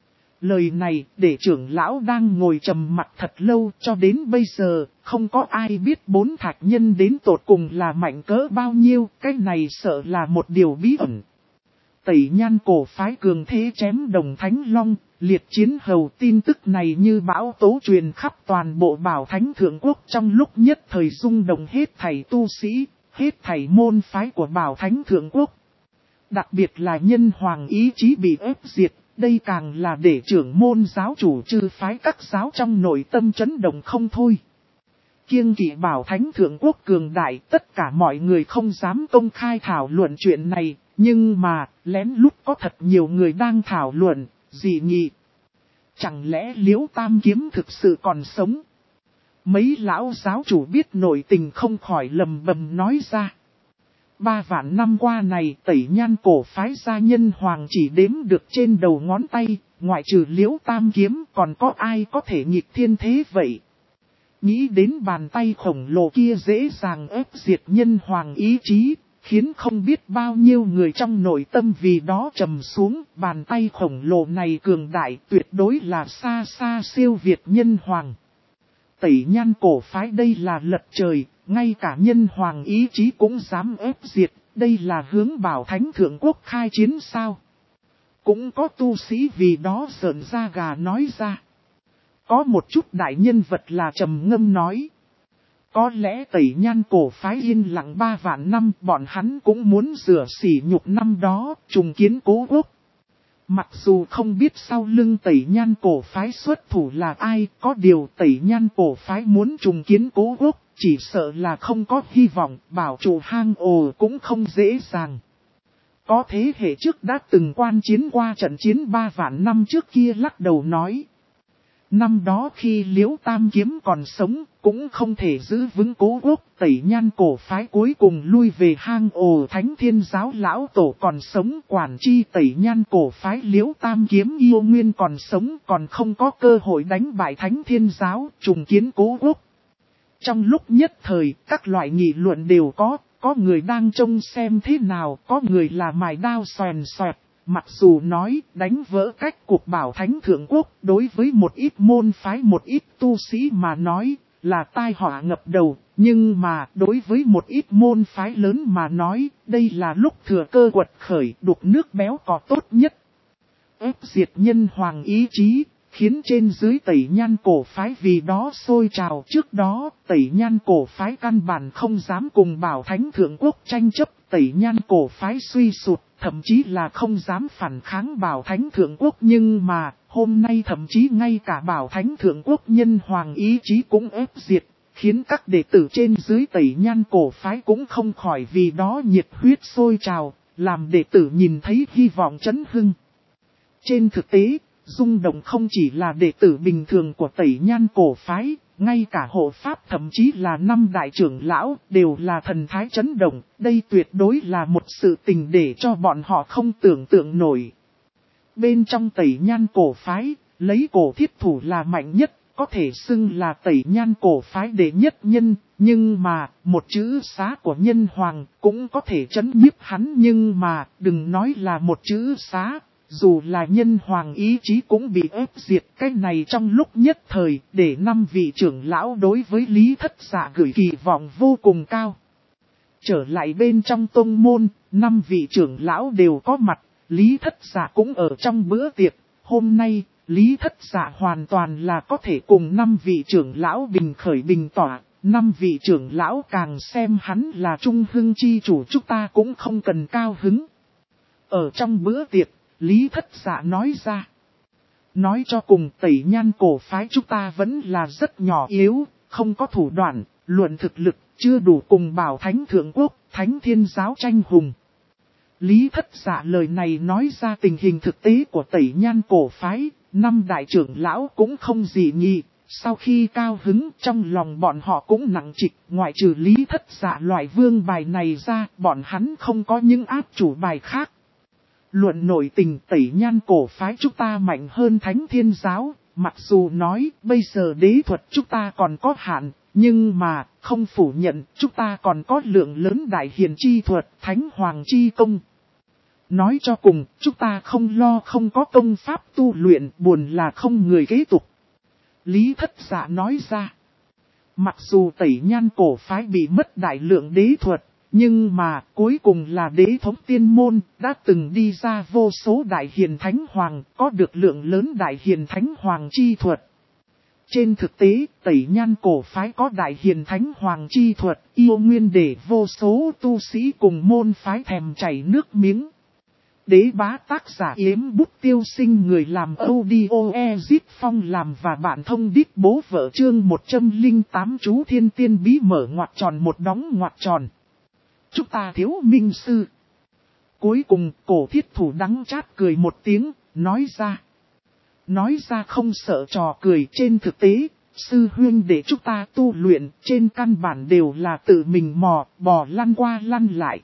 Lời này để trưởng lão đang ngồi trầm mặt thật lâu, cho đến bây giờ, không có ai biết 4 thạch nhân đến tột cùng là mạnh cỡ bao nhiêu, cái này sợ là một điều bí ẩn. Tẩy Nhan cổ phái cường thế chém Đồng Thánh Long, liệt chiến hầu, tin tức này như bão tố truyền khắp toàn bộ Bảo Thánh Thượng Quốc, trong lúc nhất thời rung động hết thảy tu sĩ, hết thảy môn phái của Bảo Thánh Thượng Quốc. Đặc biệt là Nhân Hoàng ý chí bị ép diệt, đây càng là để trưởng môn giáo chủ chư phái các giáo trong nội tâm chấn động không thôi. Kiêng kỵ Bảo Thánh Thượng Quốc cường đại, tất cả mọi người không dám công khai thảo luận chuyện này, nhưng mà, lén lút có thật nhiều người đang thảo luận, gì nhỉ? Chẳng lẽ Liễu Tam Kiếm thực sự còn sống? Mấy lão giáo chủ biết nội tình không khỏi lầm bầm nói ra. 3 vạn năm qua này, Tẩy Nhan cổ phái gia Nhân Hoàng chỉ đếm được trên đầu ngón tay, ngoại trừ Liễu Tam Kiếm còn có ai có thể nghịch thiên thế vậy? Nghĩ đến bàn tay khổng lồ kia dễ dàng ép diệt Nhân Hoàng ý chí, khiến không biết bao nhiêu người trong nội tâm vì đó trầm xuống. Bàn tay khổng lồ này cường đại, tuyệt đối là xa xa siêu việt Nhân Hoàng. Tẩy Nhan cổ phái đây là lật trời, ngay cả Nhân Hoàng ý chí cũng dám ép diệt, đây là hướng Bảo Thánh Thượng Quốc khai chiến sao? Cũng có tu sĩ vì đó sợn da gà nói ra. Có một chút đại nhân vật là trầm ngâm nói. Có lẽ Tẩy Nhan cổ phái yên lặng 3 vạn năm, bọn hắn cũng muốn rửa sỉ nhục năm đó, trùng kiến Cố Quốc. Mặc dù không biết sau lưng Tẩy Nhan cổ phái xuất thủ là ai, có điều Tẩy Nhan cổ phái muốn trùng kiến Cố Quốc, chỉ sợ là không có hy vọng, bảo trụ hang ổ cũng không dễ dàng. Có thế hệ trước đã từng quan chiến qua trận chiến 3 vạn năm trước kia lắc đầu nói. Năm đó khi Liễu Tam Kiếm còn sống, cũng không thể giữ vững Cố Quốc, Tẩy Nhan cổ phái cuối cùng lui về hang ổ. Thánh Thiên Giáo lão tổ còn sống, quản chi Tẩy Nhan cổ phái Liễu Tam Kiếm yêu nguyên còn sống, còn không có cơ hội đánh bại Thánh Thiên Giáo, trùng kiến Cố Quốc. Trong lúc nhất thời, các loại nghị luận đều có người đang trông xem thế nào, có người là mài đao xoèn xoẹt, Mặc dù nói đánh vỡ cách cuộc Bảo Thánh Thượng Quốc đối với một ít môn phái một ít tu sĩ mà nói là tai họa ngập đầu, nhưng mà đối với một ít môn phái lớn mà nói đây là lúc thừa cơ quật khởi đục nước béo cò tốt nhất. Ép diệt nhân hoàng ý chí, khiến trên dưới Tẩy Nhan cổ phái vì đó sôi trào. Trước đó, Tẩy Nhan cổ phái căn bản không dám cùng Bảo Thánh Thượng Quốc tranh chấp, Tẩy Nhan cổ phái suy sụt, thậm chí là không dám phản kháng Bảo Thánh Thượng Quốc. Nhưng mà, hôm nay thậm chí ngay cả Bảo Thánh Thượng Quốc nhân hoàng ý chí cũng ép diệt, khiến các đệ tử trên dưới Tẩy Nhan cổ phái cũng không khỏi vì đó nhiệt huyết sôi trào, làm đệ tử nhìn thấy hy vọng chấn hưng. Trên thực tế, rung động không chỉ là đệ tử bình thường của Tẩy Nhan cổ phái, ngay cả hộ pháp thậm chí là 5 đại trưởng lão đều là thần thái chấn động. Đây tuyệt đối là một sự tình để cho bọn họ không tưởng tượng nổi. Bên trong Tẩy Nhan cổ phái, lấy Cổ Thiết Thủ là mạnh nhất, có thể xưng là Tẩy Nhan cổ phái đệ nhất nhân. Nhưng mà, một chữ xá của nhân hoàng cũng có thể chấn nhiếp hắn. Nhưng mà, đừng nói là một chữ xá. Dù là nhân hoàng ý chí cũng bị ép diệt, cái này trong lúc nhất thời để 5 vị trưởng lão đối với Lý Thất Dạ gửi kỳ vọng vô cùng cao. Trở lại bên trong tông môn, 5 vị trưởng lão đều có mặt, Lý Thất Dạ cũng ở trong bữa tiệc. Hôm nay, Lý Thất Dạ hoàn toàn là có thể cùng 5 vị trưởng lão bình khởi bình tỏa. 5 vị trưởng lão càng xem hắn là trung hưng chi chủ, chúng ta cũng không cần cao hứng. Ở trong bữa tiệc, Lý Thất Dạ nói ra. Nói cho cùng Tẩy Nhan cổ phái chúng ta vẫn là rất nhỏ yếu, không có thủ đoạn, luận thực lực, chưa đủ cùng Bảo Thánh Thượng Quốc, Thánh Thiên Giáo tranh hùng. Lý Thất Dạ lời này nói ra tình hình thực tế của Tẩy Nhan cổ phái, 5 đại trưởng lão cũng không gì nhị. Sau khi cao hứng trong lòng bọn họ cũng nặng trịch, ngoại trừ Lý Thất Dạ loại vương bài này ra, bọn hắn không có những áp chủ bài khác. Luận nội tình Tẩy Nhan cổ phái chúng ta mạnh hơn Thánh Thiên Giáo, mặc dù nói bây giờ đế thuật chúng ta còn có hạn, nhưng mà không phủ nhận chúng ta còn có lượng lớn đại hiền chi thuật, Thánh Hoàng chi công. Nói cho cùng, chúng ta không lo không có công pháp tu luyện, buồn là không người kế tục. Lý Thất Dạ nói ra, mặc dù Tẩy Nhan cổ phái bị mất đại lượng đế thuật, nhưng mà cuối cùng là đế thống tiên môn, đã từng đi ra vô số đại hiền thánh hoàng, có được lượng lớn đại hiền thánh hoàng chi thuật. Trên thực tế, Tẩy Nhan cổ phái có đại hiền thánh hoàng chi thuật, yêu nguyên để vô số tu sĩ cùng môn phái thèm chảy nước miếng. Đế bá tác giả Yếm Bút Tiêu Sinh, người làm audio Ezit Phong làm và bạn thông đít bố vợ chương 108 chú thiên tiên bí mở ngoặc tròn một đóng ngoặc tròn. Chúng ta thiếu minh sư. Cuối cùng Cổ Thiết Thủ đắng chát cười một tiếng, nói ra. Nói ra không sợ trò cười, trên thực tế, sư huynh để chúng ta tu luyện trên căn bản đều là tự mình mò, bò lăn qua lăn lại.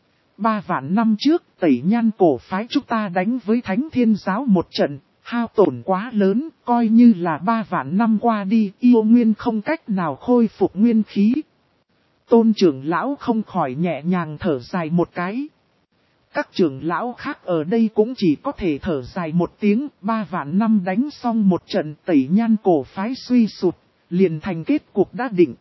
3 vạn năm trước, Tẩy Nhan cổ phái chúng ta đánh với Thánh Thiên Giáo một trận, hao tổn quá lớn, coi như là 3 vạn năm qua đi, yêu nguyên không cách nào khôi phục nguyên khí. Tôn trưởng lão không khỏi nhẹ nhàng thở dài một cái. Các trưởng lão khác ở đây cũng chỉ có thể thở dài một tiếng. 3 vạn năm đánh xong một trận, Tẩy Nhan cổ phái suy sụt, liền thành kết cục đã định.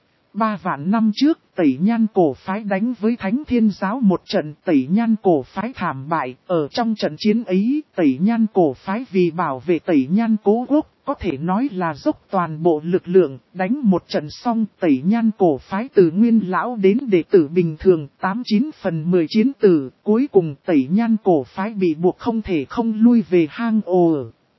3 vạn năm trước, Tẩy Nhan cổ phái đánh với Thánh Thiên Giáo một trận, Tẩy Nhan cổ phái thảm bại. Ở trong trận chiến ấy, Tẩy Nhan cổ phái vì bảo vệ Tẩy Nhan cố quốc, có thể nói là dốc toàn bộ lực lượng, đánh một trận xong, Tẩy Nhan cổ phái từ nguyên lão đến đệ tử bình thường, 89 phần 10 chiến tử, cuối cùng Tẩy Nhan cổ phái bị buộc không thể không lui về hang ổ.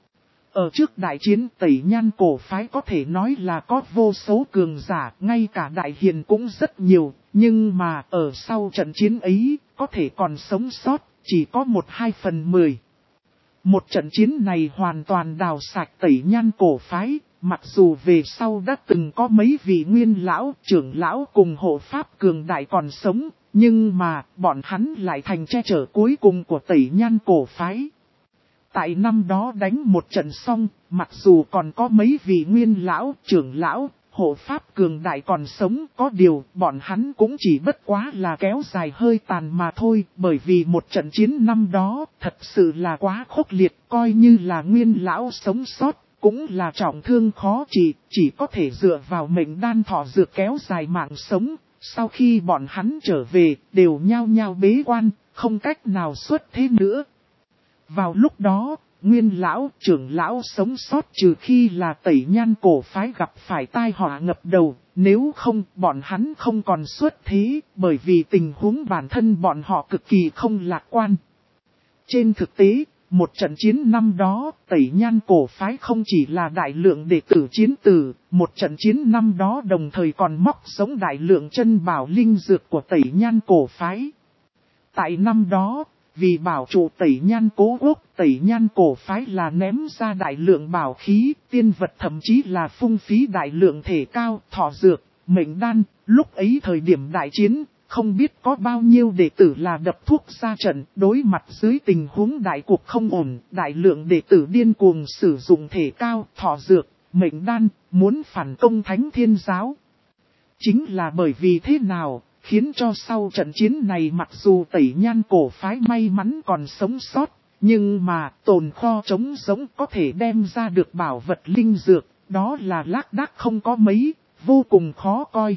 Ở trước đại chiến, Tẩy Nhan cổ phái có thể nói là có vô số cường giả, ngay cả đại hiền cũng rất nhiều, nhưng mà ở sau trận chiến ấy, có thể còn sống sót, chỉ có 1-2 phần 10. Một trận chiến này hoàn toàn đào sạch Tẩy Nhan cổ phái, mặc dù về sau đã từng có mấy vị nguyên lão, trưởng lão cùng hộ pháp cường đại còn sống, nhưng mà bọn hắn lại thành che chở cuối cùng của Tẩy Nhan cổ phái. Tại năm đó đánh một trận xong, mặc dù còn có mấy vị nguyên lão, trưởng lão, hộ pháp cường đại còn sống, có điều bọn hắn cũng chỉ bất quá là kéo dài hơi tàn mà thôi, bởi vì một trận chiến năm đó thật sự là quá khốc liệt, coi như là Nguyên lão sống sót, cũng là trọng thương khó trị, chỉ có thể dựa vào mệnh đan thọ dược kéo dài mạng sống. Sau khi bọn hắn trở về, đều nhao nhao bế quan, không cách nào xuất thế nữa. Vào lúc đó, Nguyên lão, trưởng lão sống sót trừ khi là Tẩy Nhan cổ phái gặp phải tai họa ngập đầu, nếu không bọn hắn không còn xuất thế, bởi vì tình huống bản thân bọn họ cực kỳ không lạc quan. Trên thực tế, một trận chiến năm đó, Tẩy Nhan cổ phái không chỉ là đại lượng đệ tử chiến tử, một trận chiến năm đó đồng thời còn móc sống đại lượng chân bảo linh dược của Tẩy Nhan cổ phái. Tại năm đó, vì bảo trụ Tẩy Nhan cố quốc, Tẩy Nhan cổ phái là ném ra đại lượng bảo khí, tiên vật thậm chí là phung phí đại lượng thể cao, thọ dược, mệnh đan. Lúc ấy thời điểm đại chiến, không biết có bao nhiêu đệ tử là đập thuốc ra trận, đối mặt dưới tình huống đại cuộc không ổn, đại lượng đệ tử điên cuồng sử dụng thể cao, thọ dược, mệnh đan, muốn phản công Thánh Thiên Giáo. Chính là bởi vì thế nào, khiến cho sau trận chiến này mặc dù Tẩy Nhan cổ phái may mắn còn sống sót, nhưng mà tồn kho trống rỗng có thể đem ra được bảo vật linh dược, đó là lác đác không có mấy, vô cùng khó coi.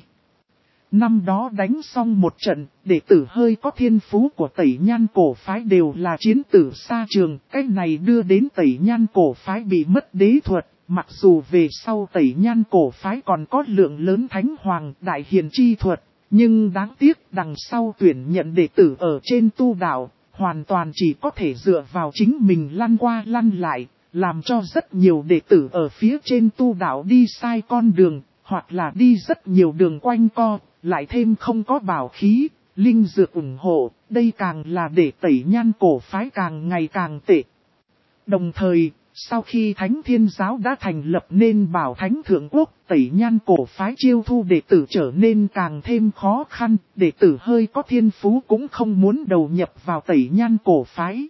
Năm đó đánh xong một trận, đệ tử hơi có thiên phú của Tẩy Nhan cổ phái đều là chiến tử xa trường, cái này đưa đến Tẩy Nhan cổ phái bị mất đế thuật. Mặc dù về sau Tẩy Nhan cổ phái còn có lượng lớn thánh hoàng đại hiền chi thuật, nhưng đáng tiếc đằng sau tuyển nhận đệ tử ở trên tu đạo, hoàn toàn chỉ có thể dựa vào chính mình lăn qua lăn lại, làm cho rất nhiều đệ tử ở phía trên tu đạo đi sai con đường, hoặc là đi rất nhiều đường quanh co, lại thêm không có bảo khí, linh dược ủng hộ, đây càng là để Tẩy Nhan cổ phái càng ngày càng tệ. Đồng thời, sau khi Thánh Thiên Giáo đã thành lập nên Bảo Thánh Thượng Quốc, Tẩy Nhan cổ phái chiêu thu đệ tử trở nên càng thêm khó khăn, đệ tử hơi có thiên phú cũng không muốn đầu nhập vào Tẩy Nhan cổ phái.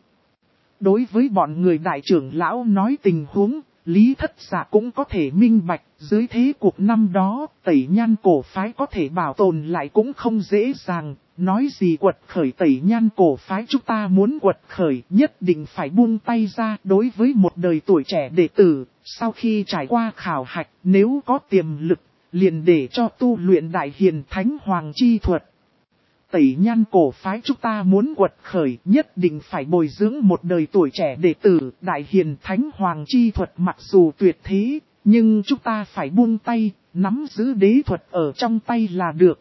Đối với bọn người đại trưởng lão nói tình huống, Lý Thất Dạ cũng có thể minh bạch, dưới thế cuộc năm đó, Tẩy Nhan cổ phái có thể bảo tồn lại cũng không dễ dàng, nói gì quật khởi Tẩy Nhan cổ phái chúng ta muốn quật khởi nhất định phải buông tay ra đối với một đời tuổi trẻ đệ tử, sau khi trải qua khảo hạch nếu có tiềm lực, liền để cho tu luyện đại hiền thánh hoàng chi thuật. Tẩy Nhan cổ phái chúng ta muốn quật khởi nhất định phải bồi dưỡng một đời tuổi trẻ đệ tử, đại hiền thánh hoàng chi thuật mặc dù tuyệt thế, nhưng chúng ta phải buông tay, nắm giữ đế thuật ở trong tay là được.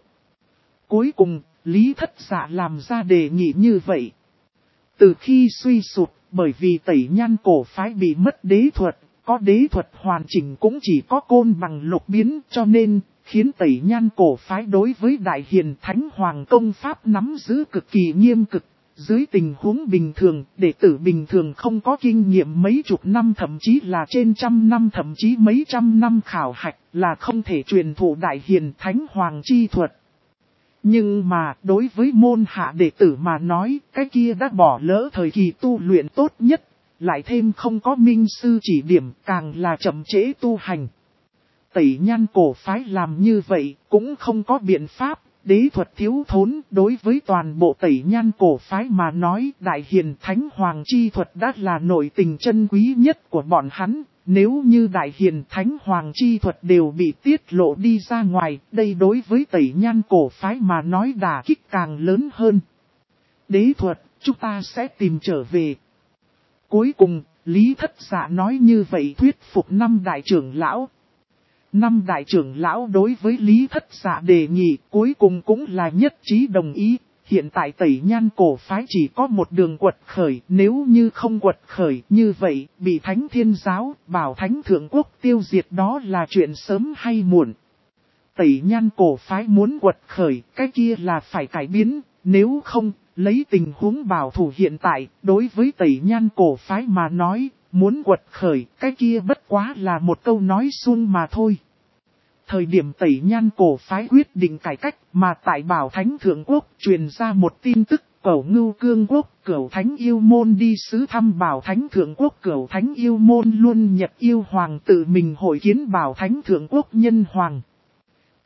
Cuối cùng, Lý Thất Dạ làm ra đề nghị như vậy. Từ khi suy sụp, bởi vì Tẩy Nhan cổ phái bị mất đế thuật, có đế thuật hoàn chỉnh cũng chỉ có Côn Bằng Lục Biến, cho nên khiến Tẩy Nhan cổ phái đối với đại hiền thánh hoàng công pháp nắm giữ cực kỳ nghiêm cực. Dưới tình huống bình thường, đệ tử bình thường không có kinh nghiệm mấy chục năm thậm chí là trên trăm năm thậm chí mấy trăm năm khảo hạch là không thể truyền thụ đại hiền thánh hoàng chi thuật. Nhưng mà đối với môn hạ đệ tử mà nói, cái kia đã bỏ lỡ thời kỳ tu luyện tốt nhất, lại thêm không có minh sư chỉ điểm càng là chậm trễ tu hành. Tẩy Nhan cổ phái làm như vậy cũng không có biện pháp, đế thuật thiếu thốn đối với toàn bộ Tẩy Nhan cổ phái mà nói đại hiền thánh hoàng chi thuật đã là nội tình chân quý nhất của bọn hắn. Nếu như đại hiền thánh hoàng chi thuật đều bị tiết lộ đi ra ngoài, đây đối với Tẩy Nhan cổ phái mà nói đả kích càng lớn hơn. Đế thuật, chúng ta sẽ tìm trở về. Cuối cùng, Lý Thất Dạ nói như vậy thuyết phục năm đại trưởng lão. Năm đại trưởng lão đối với Lý Thất Dạ đề nghị cuối cùng cũng là nhất trí đồng ý. Hiện tại Tẩy Nhan cổ phái chỉ có một đường quật khởi, nếu như không quật khởi như vậy, bị Thánh Thiên Giáo, Bảo Thánh Thượng Quốc tiêu diệt đó là chuyện sớm hay muộn. Tẩy Nhan cổ phái muốn quật khởi, cái kia là phải cải biến, nếu không, lấy tình huống bảo thủ hiện tại, đối với Tẩy Nhan cổ phái mà nói, muốn quật khởi, cái kia bất quá là một câu nói suông mà thôi. Thời điểm Tẩy Nhan cổ phái quyết định cải cách mà tại Bảo Thánh Thượng Quốc truyền ra một tin tức, Cẩu Ngưu Cương Quốc, Cẩu Thánh Yêu Môn đi sứ thăm Bảo Thánh Thượng Quốc, Cẩu Thánh Yêu Môn luôn Nhật Yêu Hoàng tự mình hội kiến Bảo Thánh Thượng Quốc nhân hoàng.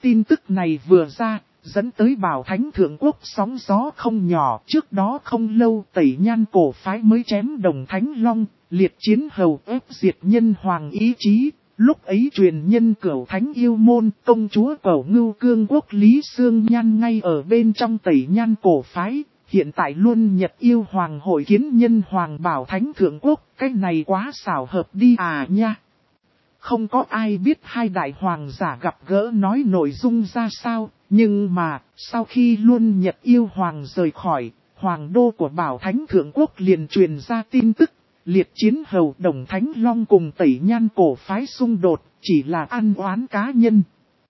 tin tức này vừa ra, dẫn tới Bảo Thánh Thượng Quốc sóng gió không nhỏ. Trước đó không lâu Tẩy Nhan cổ phái mới chém Đồng Thánh Long, liệt chiến hầu ép diệt nhân hoàng ý chí. Lúc ấy truyền nhân Cửu Thánh Yêu Môn, công chúa Cửu Ngưu Cương Quốc Lý Sương Nhan ngay ở bên trong Tẩy Nhan cổ phái. Hiện tại luôn Nhật Yêu Hoàng hội kiến nhân hoàng Bảo Thánh Thượng Quốc, cái này quá xảo hợp đi à nha. Không có ai biết hai đại hoàng giả gặp gỡ nói nội dung ra sao, nhưng mà, sau khi luôn Nhật Yêu Hoàng rời khỏi, hoàng đô của Bảo Thánh Thượng Quốc liền truyền ra tin tức, liệt chiến hầu Đồng Thánh Long cùng Tẩy Nhan cổ phái xung đột, chỉ là ăn oán cá nhân.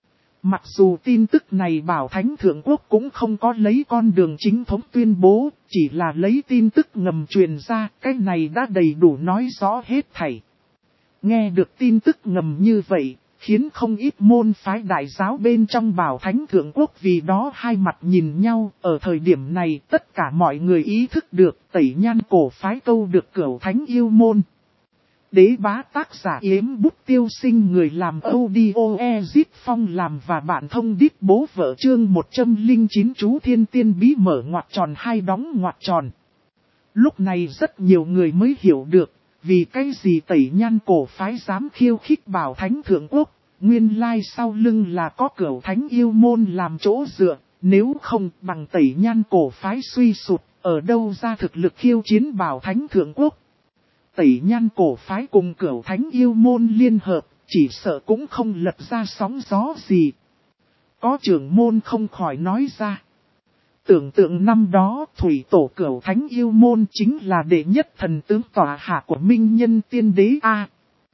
Mặc dù tin tức này Bảo Thánh Thượng Quốc cũng không có lấy con đường chính thống tuyên bố, chỉ là lấy tin tức ngầm truyền ra, cái này đã đầy đủ nói rõ hết thảy. Nghe được tin tức ngầm như vậy, khiến không ít môn phái đại giáo bên trong Bảo Thánh Thượng Quốc vì đó hai mặt nhìn nhau. Ở thời điểm này tất cả mọi người ý thức được Tẩy Nhan cổ phái câu được Cửu Thánh Yêu Môn. Đế bá tác giả Yếm Bút Tiêu Sinh, người làm audio Ezit Phong làm và bạn thông đít bố vợ chương 109 chú Thiên Tiên Bí mở ngoặc tròn hai đóng ngoặc tròn. Lúc này rất nhiều người mới hiểu được, vì cái gì Tẩy Nhan cổ phái dám khiêu khích Bảo Thánh Thượng Quốc, nguyên lai sau lưng là có Cửu Thánh Yêu Môn làm chỗ dựa, nếu không bằng Tẩy Nhan cổ phái suy sụp, ở đâu ra thực lực khiêu chiến Bảo Thánh Thượng Quốc. Tẩy Nhan cổ phái cùng Cửu Thánh Yêu Môn liên hợp, chỉ sợ cũng không lật ra sóng gió gì. Có trưởng môn không khỏi nói ra. Tưởng tượng năm đó thủy tổ Cửu Thánh Yêu Môn chính là đệ nhất thần tướng tọa hạ của Minh Nhân Tiên Đế A.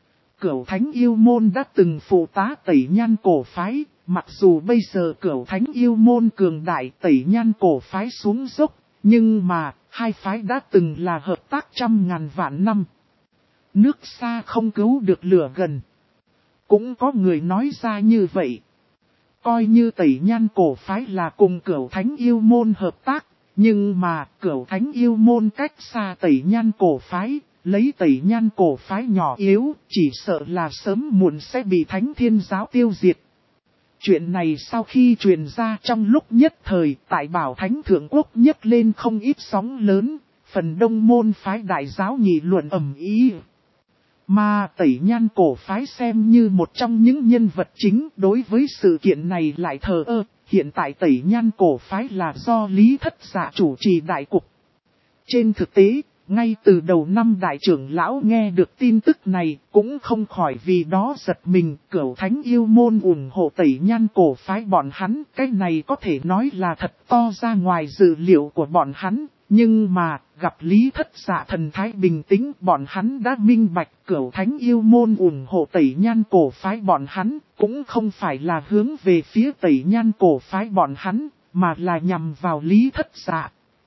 Cửu Thánh Yêu Môn đã từng phụ tá Tẩy Nhan cổ phái, mặc dù bây giờ Cửu Thánh Yêu Môn cường đại, Tẩy Nhan cổ phái xuống dốc, nhưng mà hai phái đã từng là hợp tác trăm ngàn vạn năm. Nước xa không cứu được lửa gần. Cũng có người nói ra như vậy. Coi như Tẩy Nhan cổ phái là cùng Cửu Thánh Yêu Môn hợp tác, nhưng mà Cửu Thánh Yêu Môn cách xa Tẩy Nhan cổ phái, lấy Tẩy Nhan cổ phái nhỏ yếu, chỉ sợ là sớm muộn sẽ bị Thánh Thiên Giáo tiêu diệt. Chuyện này sau khi truyền ra trong lúc nhất thời, tại Bảo Thánh Thượng Quốc nhấc lên không ít sóng lớn, phần đông môn phái đại giáo nghị luận ầm ĩ. Mà Tẩy Nhan cổ phái xem như một trong những nhân vật chính đối với sự kiện này lại thờ ơ. Hiện tại Tẩy Nhan cổ phái là do Lý Thất Dạ chủ trì đại cục. Trên thực tế, ngay từ đầu năm đại trưởng lão nghe được tin tức này cũng không khỏi vì đó giật mình. Cửu Thánh Yêu Môn ủng hộ Tẩy Nhan cổ phái bọn hắn, cái này có thể nói là thật to ra ngoài dự liệu của bọn hắn. Nhưng mà, gặp Lý Thất Dạ thần thái bình tĩnh, bọn hắn đã minh bạch Cửu Thánh Yêu Môn ủng hộ Tẩy Nhan cổ phái bọn hắn, cũng không phải là hướng về phía Tẩy Nhan cổ phái bọn hắn, mà là nhằm vào Lý Thất Dạ.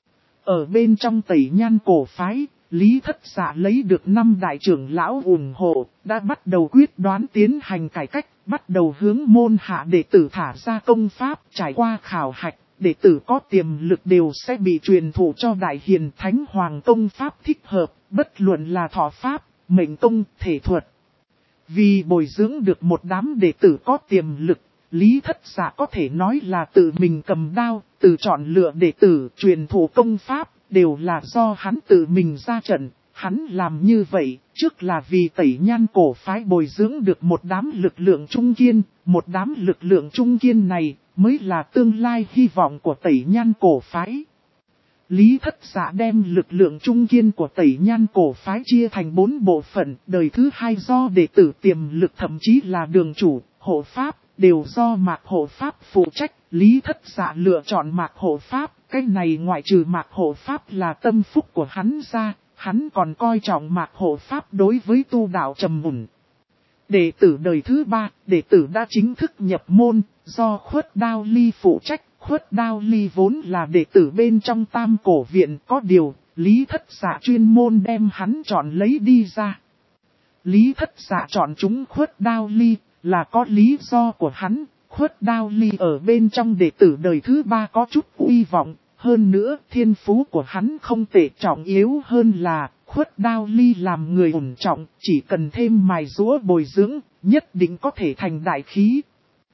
Ở bên trong Tẩy Nhan cổ phái, Lý Thất Dạ lấy được 5 đại trưởng lão ủng hộ, đã bắt đầu quyết đoán tiến hành cải cách, bắt đầu hướng môn hạ đệ tử thả ra công pháp, trải qua khảo hạch. Đệ tử có tiềm lực đều sẽ bị truyền thụ cho Đại Hiền Thánh Hoàng công pháp thích hợp, bất luận là thọ pháp, mệnh công, thể thuật. Vì bồi dưỡng được một đám đệ tử có tiềm lực, Lý Thất Dạ có thể nói là tự mình cầm đao, từ chọn lựa đệ tử truyền thụ công pháp, đều là do hắn tự mình ra trận. Hắn làm như vậy, trước là vì Tẩy Nhan cổ phái bồi dưỡng được một đám lực lượng trung kiên, một đám lực lượng trung kiên này mới là tương lai hy vọng của Tẩy Nhan cổ phái. Lý Thất Dạ đem lực lượng trung kiên của Tẩy Nhan cổ phái chia thành 4 bộ phận, đời thứ 2 do đệ tử tiềm lực thậm chí là đường chủ, hộ pháp, đều do Mạc hộ pháp phụ trách. Lý Thất Dạ lựa chọn Mạc hộ pháp, cái này ngoại trừ Mạc hộ pháp là tâm phúc của hắn ra, hắn còn coi trọng Mạc hộ pháp đối với tu đạo trầm mùn. Đệ tử đời thứ 3, đệ tử đã chính thức nhập môn, do Khuất Đao Ly phụ trách. Khuất Đao Ly vốn là đệ tử bên trong Tam Cổ Viện, có điều, Lý Thất Dạ chuyên môn đem hắn chọn lấy đi ra. Lý Thất Dạ chọn chúng Khuất Đao Ly, là có lý do của hắn. Khuất Đao Ly ở bên trong đệ tử đời thứ 3 có chút uy vọng, hơn nữa thiên phú của hắn không tệ, trọng yếu hơn là Khuất Đao Ly làm người ổn trọng, chỉ cần thêm mài giũa bồi dưỡng, nhất định có thể thành đại khí.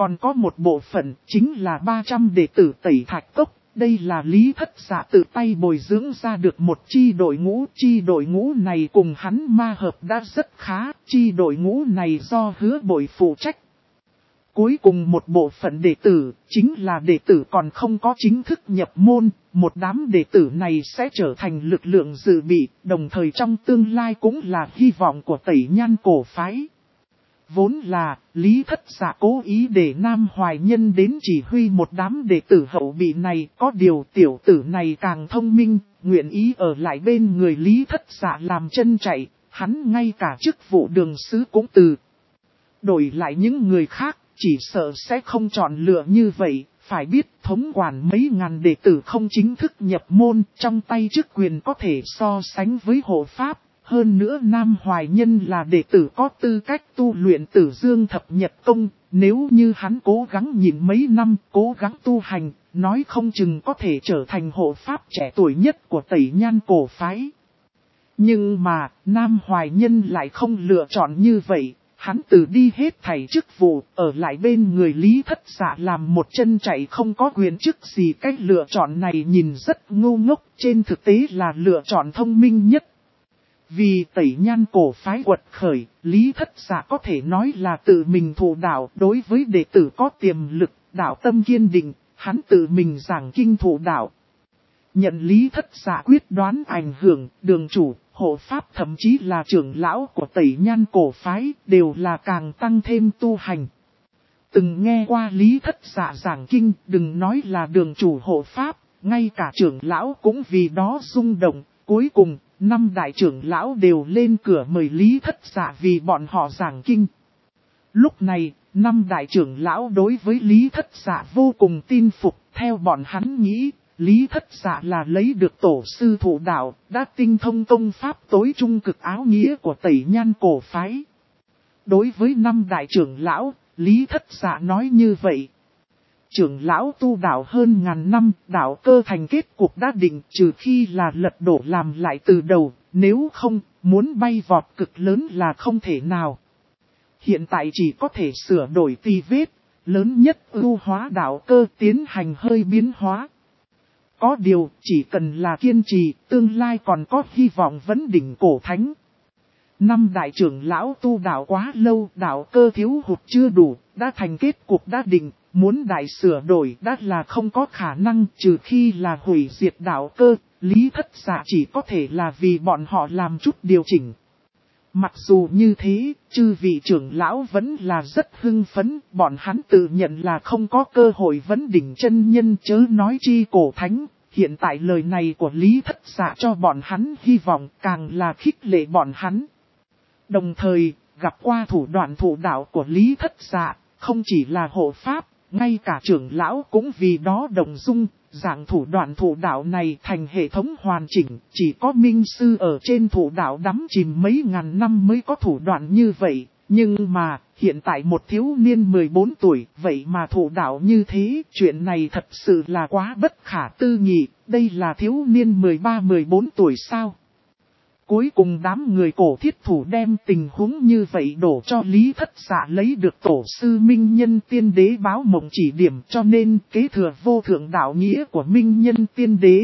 Còn có một bộ phận chính là 300 đệ tử Tẩy Thạch Cốc. Đây là Lý Thất Dạ tự tay bồi dưỡng ra được một chi đội ngũ. Chi đội ngũ này cùng hắn ma hợp đã rất khá. Chi đội ngũ này do Hứa Bội phụ trách. Cuối cùng một bộ phận đệ tử, chính là đệ tử còn không có chính thức nhập môn. Một đám đệ tử này sẽ trở thành lực lượng dự bị, đồng thời trong tương lai cũng là hy vọng của Tẩy Nhan cổ phái. Vốn là, Lý Thất Dạ cố ý để Nam Hoài Nhân đến chỉ huy một đám đệ tử hậu bị này. Có điều tiểu tử này càng thông minh, nguyện ý ở lại bên người Lý Thất Dạ làm chân chạy. Hắn ngay cả chức vụ đường sứ cũng từ. Đổi lại những người khác, chỉ sợ sẽ không chọn lựa như vậy. Phải biết thống quản mấy ngàn đệ tử không chính thức nhập môn, trong tay chức quyền có thể so sánh với hộ pháp. Hơn nữa Nam Hoài Nhân là đệ tử có tư cách tu luyện Tử Dương Thập Nhật Công. Nếu như hắn cố gắng nhịn mấy năm, cố gắng tu hành, nói không chừng có thể trở thành hộ pháp trẻ tuổi nhất của Tẩy Nhan cổ phái. Nhưng mà, Nam Hoài Nhân lại không lựa chọn như vậy. Hắn từ đi hết thảy chức vụ, ở lại bên người Lý Thất Dạ làm một chân chạy không có quyền chức gì. Cách lựa chọn này nhìn rất ngu ngốc, trên thực tế là lựa chọn thông minh nhất. Vì Tẩy Nhan cổ phái quật khởi, Lý Thất Dạ có thể nói là tự mình thụ đạo. Đối với đệ tử có tiềm lực, đạo tâm kiên định, hắn tự mình giảng kinh thụ đạo. Nhận Lý Thất Dạ quyết đoán ảnh hưởng, đường chủ, hộ pháp thậm chí là trưởng lão của Tẩy Nhan cổ phái đều là càng tăng thêm tu hành. Từng nghe qua Lý Thất Dạ giảng kinh, đừng nói là đường chủ hộ pháp, ngay cả trưởng lão cũng vì đó rung động. Cuối cùng, 5 đại trưởng lão đều lên cửa mời Lý Thất Dạ vì bọn họ giảng kinh. Lúc này, 5 đại trưởng lão đối với Lý Thất Dạ vô cùng tin phục, theo bọn hắn nghĩ. Lý Thất Dạ là lấy được tổ sư thụ đạo, đã tinh thông công pháp tối trung cực áo nghĩa của Tẩy Nhan cổ phái. Đối với 5 đại trưởng lão, Lý Thất Dạ nói như vậy. Trưởng lão tu đạo hơn ngàn năm, đạo cơ thành kết cục đã định, trừ khi là lật đổ làm lại từ đầu, nếu không, muốn bay vọt cực lớn là không thể nào. Hiện tại chỉ có thể sửa đổi tì vết, lớn nhất ưu hóa đạo cơ tiến hành hơi biến hóa. Có điều, chỉ cần là kiên trì, tương lai còn có hy vọng vấn đỉnh cổ thánh. 5 đại trưởng lão tu đạo quá lâu, đạo cơ thiếu hụt chưa đủ, đã thành kết cục đã định, muốn đại sửa đổi đã là không có khả năng, trừ khi là hủy diệt đạo cơ. Lý Thất Dạ chỉ có thể là vì bọn họ làm chút điều chỉnh. Mặc dù như thế, chư vị trưởng lão vẫn là rất hưng phấn, bọn hắn tự nhận là không có cơ hội vấn đỉnh chân nhân chớ nói chi cổ thánh. Hiện tại lời này của Lý Thất Dạ cho bọn hắn hy vọng, càng là khích lệ bọn hắn. Đồng thời, gặp qua thủ đoạn thụ đạo của Lý Thất Dạ, không chỉ là hộ pháp, ngay cả trưởng lão cũng vì đó đồng dung. Dạng thủ đoạn thụ đạo này thành hệ thống hoàn chỉnh, chỉ có minh sư ở trên thụ đạo đắm chìm mấy ngàn năm mới có thủ đoạn như vậy. Nhưng mà, hiện tại một thiếu niên 14 tuổi, vậy mà thụ đạo như thế, chuyện này thật sự là quá bất khả tư nghị, đây là thiếu niên 13-14 tuổi sao? Cuối cùng đám người cổ thiết thủ đem tình huống như vậy đổ cho Lý Thất Dạ lấy được tổ sư Minh Nhân Tiên Đế báo mộng chỉ điểm cho nên kế thừa vô thượng đạo nghĩa của Minh Nhân Tiên Đế.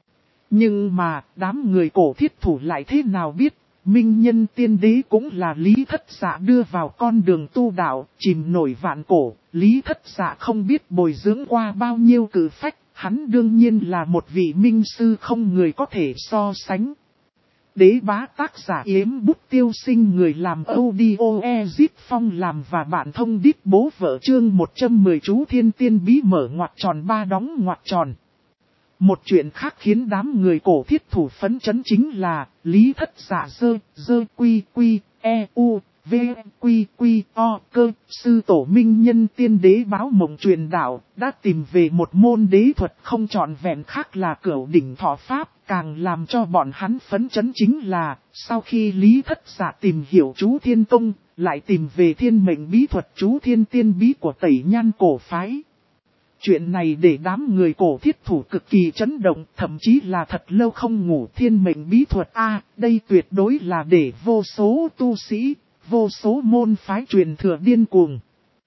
Nhưng mà đám người cổ thiết thủ lại thế nào biết, Minh Nhân Tiên Đế cũng là Lý Thất Dạ đưa vào con đường tu đạo, chìm nổi vạn cổ. Lý Thất Dạ không biết bồi dưỡng qua bao nhiêu cử phách, hắn đương nhiên là một vị minh sư không người có thể so sánh. Đế bá tác giả Yếm Bút Tiêu Sinh, người làm audio Ezip Phong làm và bạn thông đít bố vợ chương 110 chú thiên tiên bí mở ngoặc tròn 3 đóng ngoặc tròn. Một chuyện khác khiến đám người cổ thiết thủ phấn chấn chính là Lý Thất Dạ dơ quy quy e u v quy quy o cơ. Sư tổ Minh Nhân Tiên Đế báo mộng truyền đạo đã tìm về một môn đế thuật không trọn vẹn khác là Cửu Đỉnh Thọ Pháp. Càng làm cho bọn hắn phấn chấn chính là sau khi Lý Thất Dạ tìm hiểu chú thiên tông, lại tìm về thiên mệnh bí thuật chú thiên tiên bí của Tẩy Nhan cổ phái. Chuyện này để đám người cổ thiết thủ cực kỳ chấn động, thậm chí là thật lâu không ngủ. Thiên mệnh bí thuật đây tuyệt đối là để vô số tu sĩ, vô số môn phái truyền thừa điên cuồng.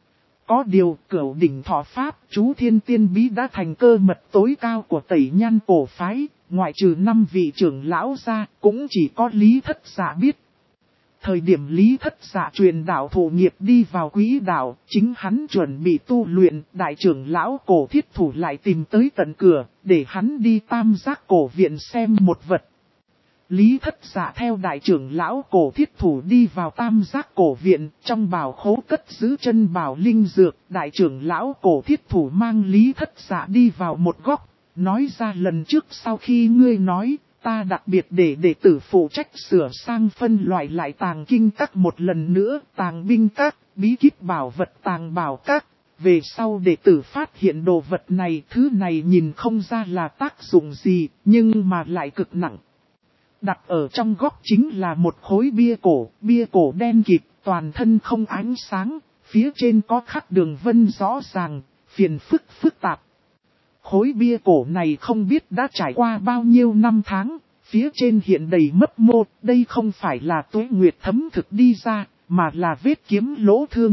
Có điều Cửu Đỉnh Thọ Pháp chú Thiên Tiên Bí đã thành cơ mật tối cao của Tẩy Nhan cổ phái, ngoại trừ 5 vị trưởng lão ra, cũng chỉ có Lý Thất Dạ biết. Thời điểm Lý Thất Dạ truyền đạo thụ nghiệp đi vào quỹ đạo, chính hắn chuẩn bị tu luyện, đại trưởng lão Cổ Thiết Thủ lại tìm tới tận cửa, để hắn đi Tam Giác Cổ Viện xem một vật. Lý Thất Dạ theo đại trưởng lão Cổ Thiết Thủ đi vào Tam Giác Cổ Viện, trong bảo khố cất giữ chân bảo linh dược, đại trưởng lão Cổ Thiết Thủ mang Lý Thất Dạ đi vào một góc, nói ra lần trước sau khi ngươi nói, ta đặc biệt để đệ tử phụ trách sửa sang phân loại lại tàng kinh các một lần nữa, tàng binh các, bí kíp bảo vật tàng bảo các. Về sau đệ tử phát hiện đồ vật này, thứ này nhìn không ra là tác dụng gì, nhưng mà lại cực nặng. Đặt ở trong góc chính là một khối bia cổ đen kịt, toàn thân không ánh sáng, phía trên có khắc đường vân rõ ràng, phiền phức tạp. Khối bia cổ này không biết đã trải qua bao nhiêu năm tháng, phía trên hiện đầy mấp mô, đây không phải là tuế nguyệt thấm thực đi ra, mà là vết kiếm lỗ thương.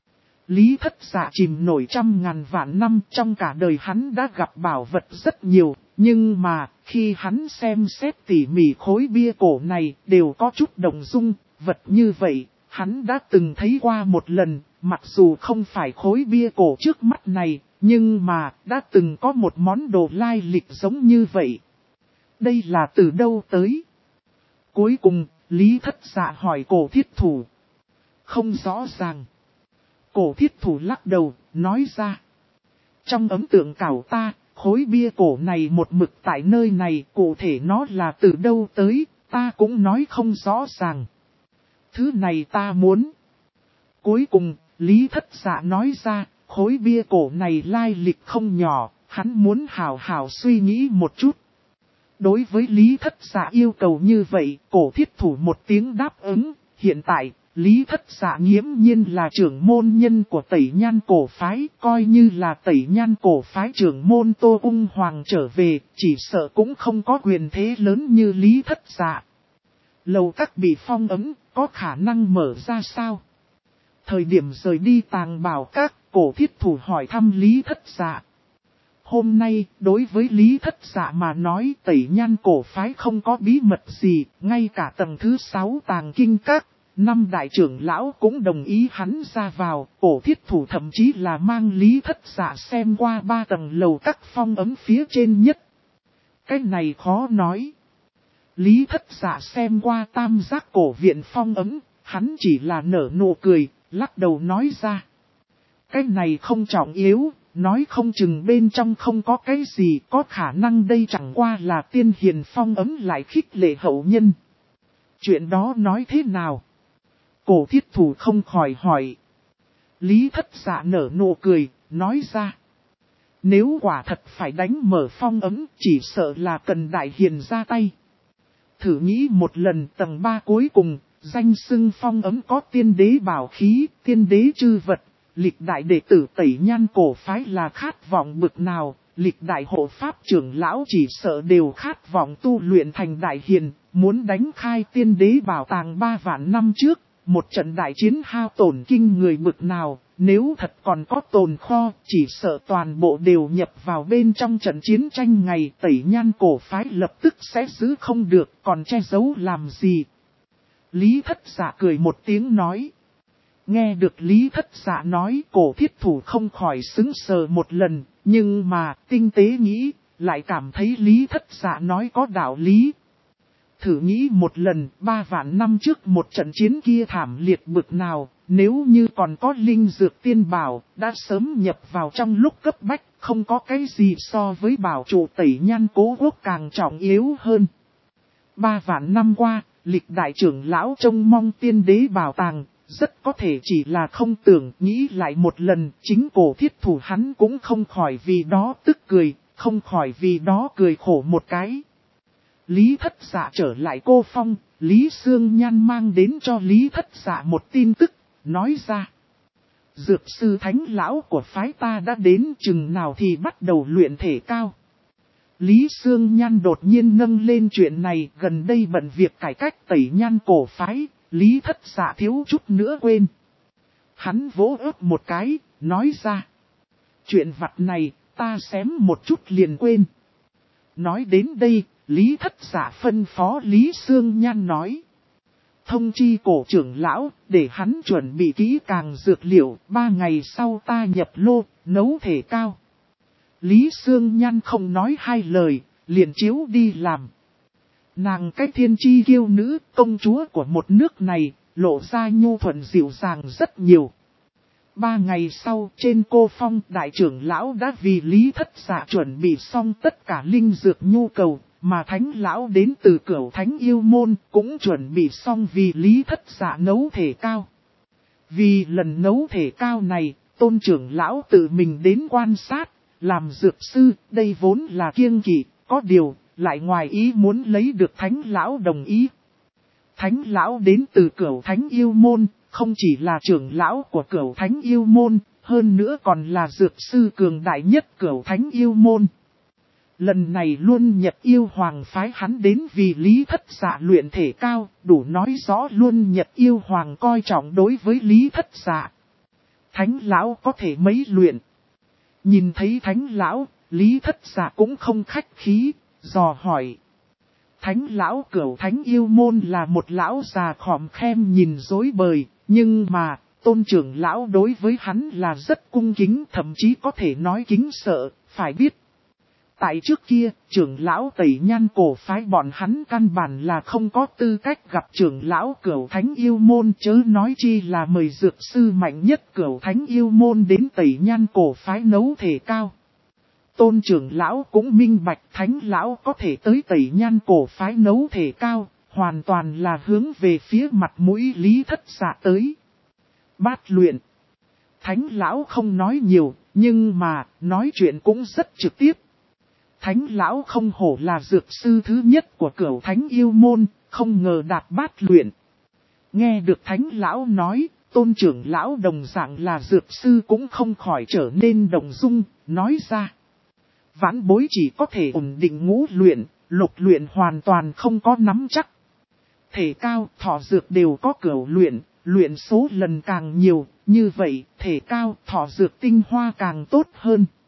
Lý Thất Dạ chìm nổi 100.000 vạn năm, trong cả đời hắn đã gặp bảo vật rất nhiều, nhưng mà khi hắn xem xét tỉ mỉ khối bia cổ này đều có chút động dung, vật như vậy hắn đã từng thấy qua một lần, mặc dù không phải khối bia cổ trước mắt này, nhưng mà đã từng có một món đồ lai lịch giống như vậy. Đây là từ đâu tới? Cuối cùng, Lý Thất Dạ hỏi Cổ Thiết Thủ. Không rõ ràng. Cổ Thiết Thủ lắc đầu, nói ra. Trong ấn tượng cảo ta, khối bia cổ này một mực tại nơi này, cụ thể nó là từ đâu tới, ta cũng nói không rõ ràng. Thứ này ta muốn. Cuối cùng, Lý Thất Dạ nói ra, khối bia cổ này lai lịch không nhỏ, hắn muốn hào hào suy nghĩ một chút. Đối với Lý Thất Dạ yêu cầu như vậy, Cổ Thiết Thủ một tiếng đáp ứng, hiện tại, Lý Thất Dạ nghiễm nhiên là trưởng môn nhân của Tẩy Nhan cổ phái, coi như là Tẩy Nhan cổ phái trưởng môn Tô Ung Hoàng trở về, chỉ sợ cũng không có quyền thế lớn như Lý Thất Dạ. Lầu các bị phong ấn, có khả năng mở ra sao? Thời điểm rời đi tàng bảo các, Cổ Thiết Thủ hỏi thăm Lý Thất Dạ. Hôm nay, đối với Lý Thất Dạ mà nói Tẩy Nhan cổ phái không có bí mật gì, ngay cả tầng thứ 6 tàng kinh các, 5 đại trưởng lão cũng đồng ý hắn ra vào, Cổ Thiết Thủ thậm chí là mang Lý Thất Dạ xem qua 3 tầng lầu các phong ấm phía trên nhất. Cái này khó nói. Lý Thất Dạ xem qua Tam Giác cổ viện phong ấm, hắn chỉ là nở nụ cười, lắc đầu nói ra. Cái này không trọng yếu, nói không chừng bên trong không có cái gì, có khả năng đây chẳng qua là tiên hiền phong ấm lại khích lệ hậu nhân. Chuyện đó nói thế nào? Cổ Thiết Thủ không khỏi hỏi. Lý Thất Dạ nở nụ cười, nói ra. Nếu quả thật phải đánh mở phong ấm, chỉ sợ là cần đại hiền ra tay. Thử nghĩ một lần tầng 3 cuối cùng, danh xưng phong ấm có tiên đế bảo khí, tiên đế chư vật. Lịch đại đệ tử Tẩy Nhan cổ phái là khát vọng bực nào, lịch đại hộ pháp trưởng lão chỉ sợ đều khát vọng tu luyện thành đại hiền, muốn đánh khai tiên đế bảo tàng 3 vạn năm trước, một trận đại chiến hao tổn kinh người bực nào, nếu thật còn có tồn kho, chỉ sợ toàn bộ đều nhập vào bên trong trận chiến tranh ngày Tẩy Nhan cổ phái lập tức sẽ giữ không được, còn che giấu làm gì. Lý Thất Dạ cười một tiếng nói. Nghe được Lý Thất Dạ nói, Cổ Thiết Thủ không khỏi sững sờ một lần, nhưng mà tinh tế nghĩ, lại cảm thấy Lý Thất Dạ nói có đạo lý. Thử nghĩ một lần, 3 vạn năm trước một trận chiến kia thảm liệt bực nào, nếu như còn có linh dược tiên bảo, đã sớm nhập vào trong lúc cấp bách, không có cái gì so với bảo trụ Tẩy Nhan cố quốc càng trọng yếu hơn. 3 vạn năm qua, lịch đại trưởng lão trông mong tiên đế bảo tàng. Rất có thể chỉ là không tưởng, nghĩ lại một lần, chính Cổ Thiết Thủ hắn cũng không khỏi vì đó tức cười, không khỏi vì đó cười khổ một cái. Lý Thất Dạ trở lại Cô Phong, Lý Sương Nhan mang đến cho Lý Thất Dạ một tin tức, nói ra. Dược sư thánh lão của phái ta đã đến chừng nào thì bắt đầu luyện thể cao. Lý Sương Nhan đột nhiên nâng lên chuyện này, gần đây bận việc cải cách Tẩy Nhan cổ phái. Lý Thất Dạ thiếu chút nữa quên. Hắn vỗ ớt một cái, nói ra. Chuyện vặt này, ta xém một chút liền quên. Nói đến đây, Lý Thất Dạ phân phó Lý Sương Nhan nói. Thông chi cổ trưởng lão, để hắn chuẩn bị kỹ càng dược liệu, 3 ngày sau ta nhập lô, nấu thể cao. Lý Sương Nhan không nói hai lời, liền chiếu đi làm. Nàng cái thiên chi kiêu nữ, công chúa của một nước này, lộ ra nhu thuận dịu dàng rất nhiều. 3 ngày sau, trên cô phong đại trưởng lão đã vì Lý Thất Dạ chuẩn bị xong tất cả linh dược nhu cầu, mà thánh lão đến từ Cửu Thánh Yêu Môn cũng chuẩn bị xong vì Lý Thất Dạ nấu thể cao. Vì lần nấu thể cao này, tôn trưởng lão tự mình đến quan sát, làm dược sư, đây vốn là kiêng kỵ, có điều, lại ngoài ý muốn lấy được thánh lão đồng ý. Thánh lão đến từ Cửu Thánh Yêu Môn, không chỉ là trưởng lão của Cửu Thánh Yêu Môn, hơn nữa còn là dược sư cường đại nhất Cửu Thánh Yêu Môn. Lần này luôn Nhật Yêu Hoàng phái hắn đến vì Lý Thất Dạ luyện thể cao, đủ nói rõ luôn Nhật Yêu Hoàng coi trọng đối với Lý Thất Dạ. Thánh lão có thể mấy luyện. Nhìn thấy thánh lão, Lý Thất Dạ cũng không khách khí, dò hỏi. Thánh lão Cửu Thánh Yêu Môn là một lão già khòm khem nhìn dối bời, nhưng mà, tôn trưởng lão đối với hắn là rất cung kính, thậm chí có thể nói kính sợ, phải biết. Tại trước kia, trưởng lão Tẩy Nhan cổ phái bọn hắn căn bản là không có tư cách gặp trưởng lão Cửu Thánh Yêu Môn, chớ nói chi là mời dược sư mạnh nhất Cửu Thánh Yêu Môn đến Tẩy Nhan cổ phái nấu thể cao. Tôn trưởng lão cũng minh bạch thánh lão có thể tới Tẩy Nhan cổ phái nấu thể cao, hoàn toàn là hướng về phía mặt mũi Lý Thất Dạ tới. Bát luyện. Thánh lão không nói nhiều, nhưng mà, nói chuyện cũng rất trực tiếp. Thánh lão không hổ là dược sư thứ nhất của Cửu Thánh Yêu Môn, không ngờ đạt bát luyện. Nghe được thánh lão nói, tôn trưởng lão đồng dạng là dược sư cũng không khỏi trở nên động dung, nói ra. Vãn bối chỉ có thể ổn định ngũ luyện, lục luyện hoàn toàn không có nắm chắc. Thể cao, thọ dược đều có cửu luyện, luyện số lần càng nhiều, như vậy thể cao, thọ dược tinh hoa càng tốt hơn.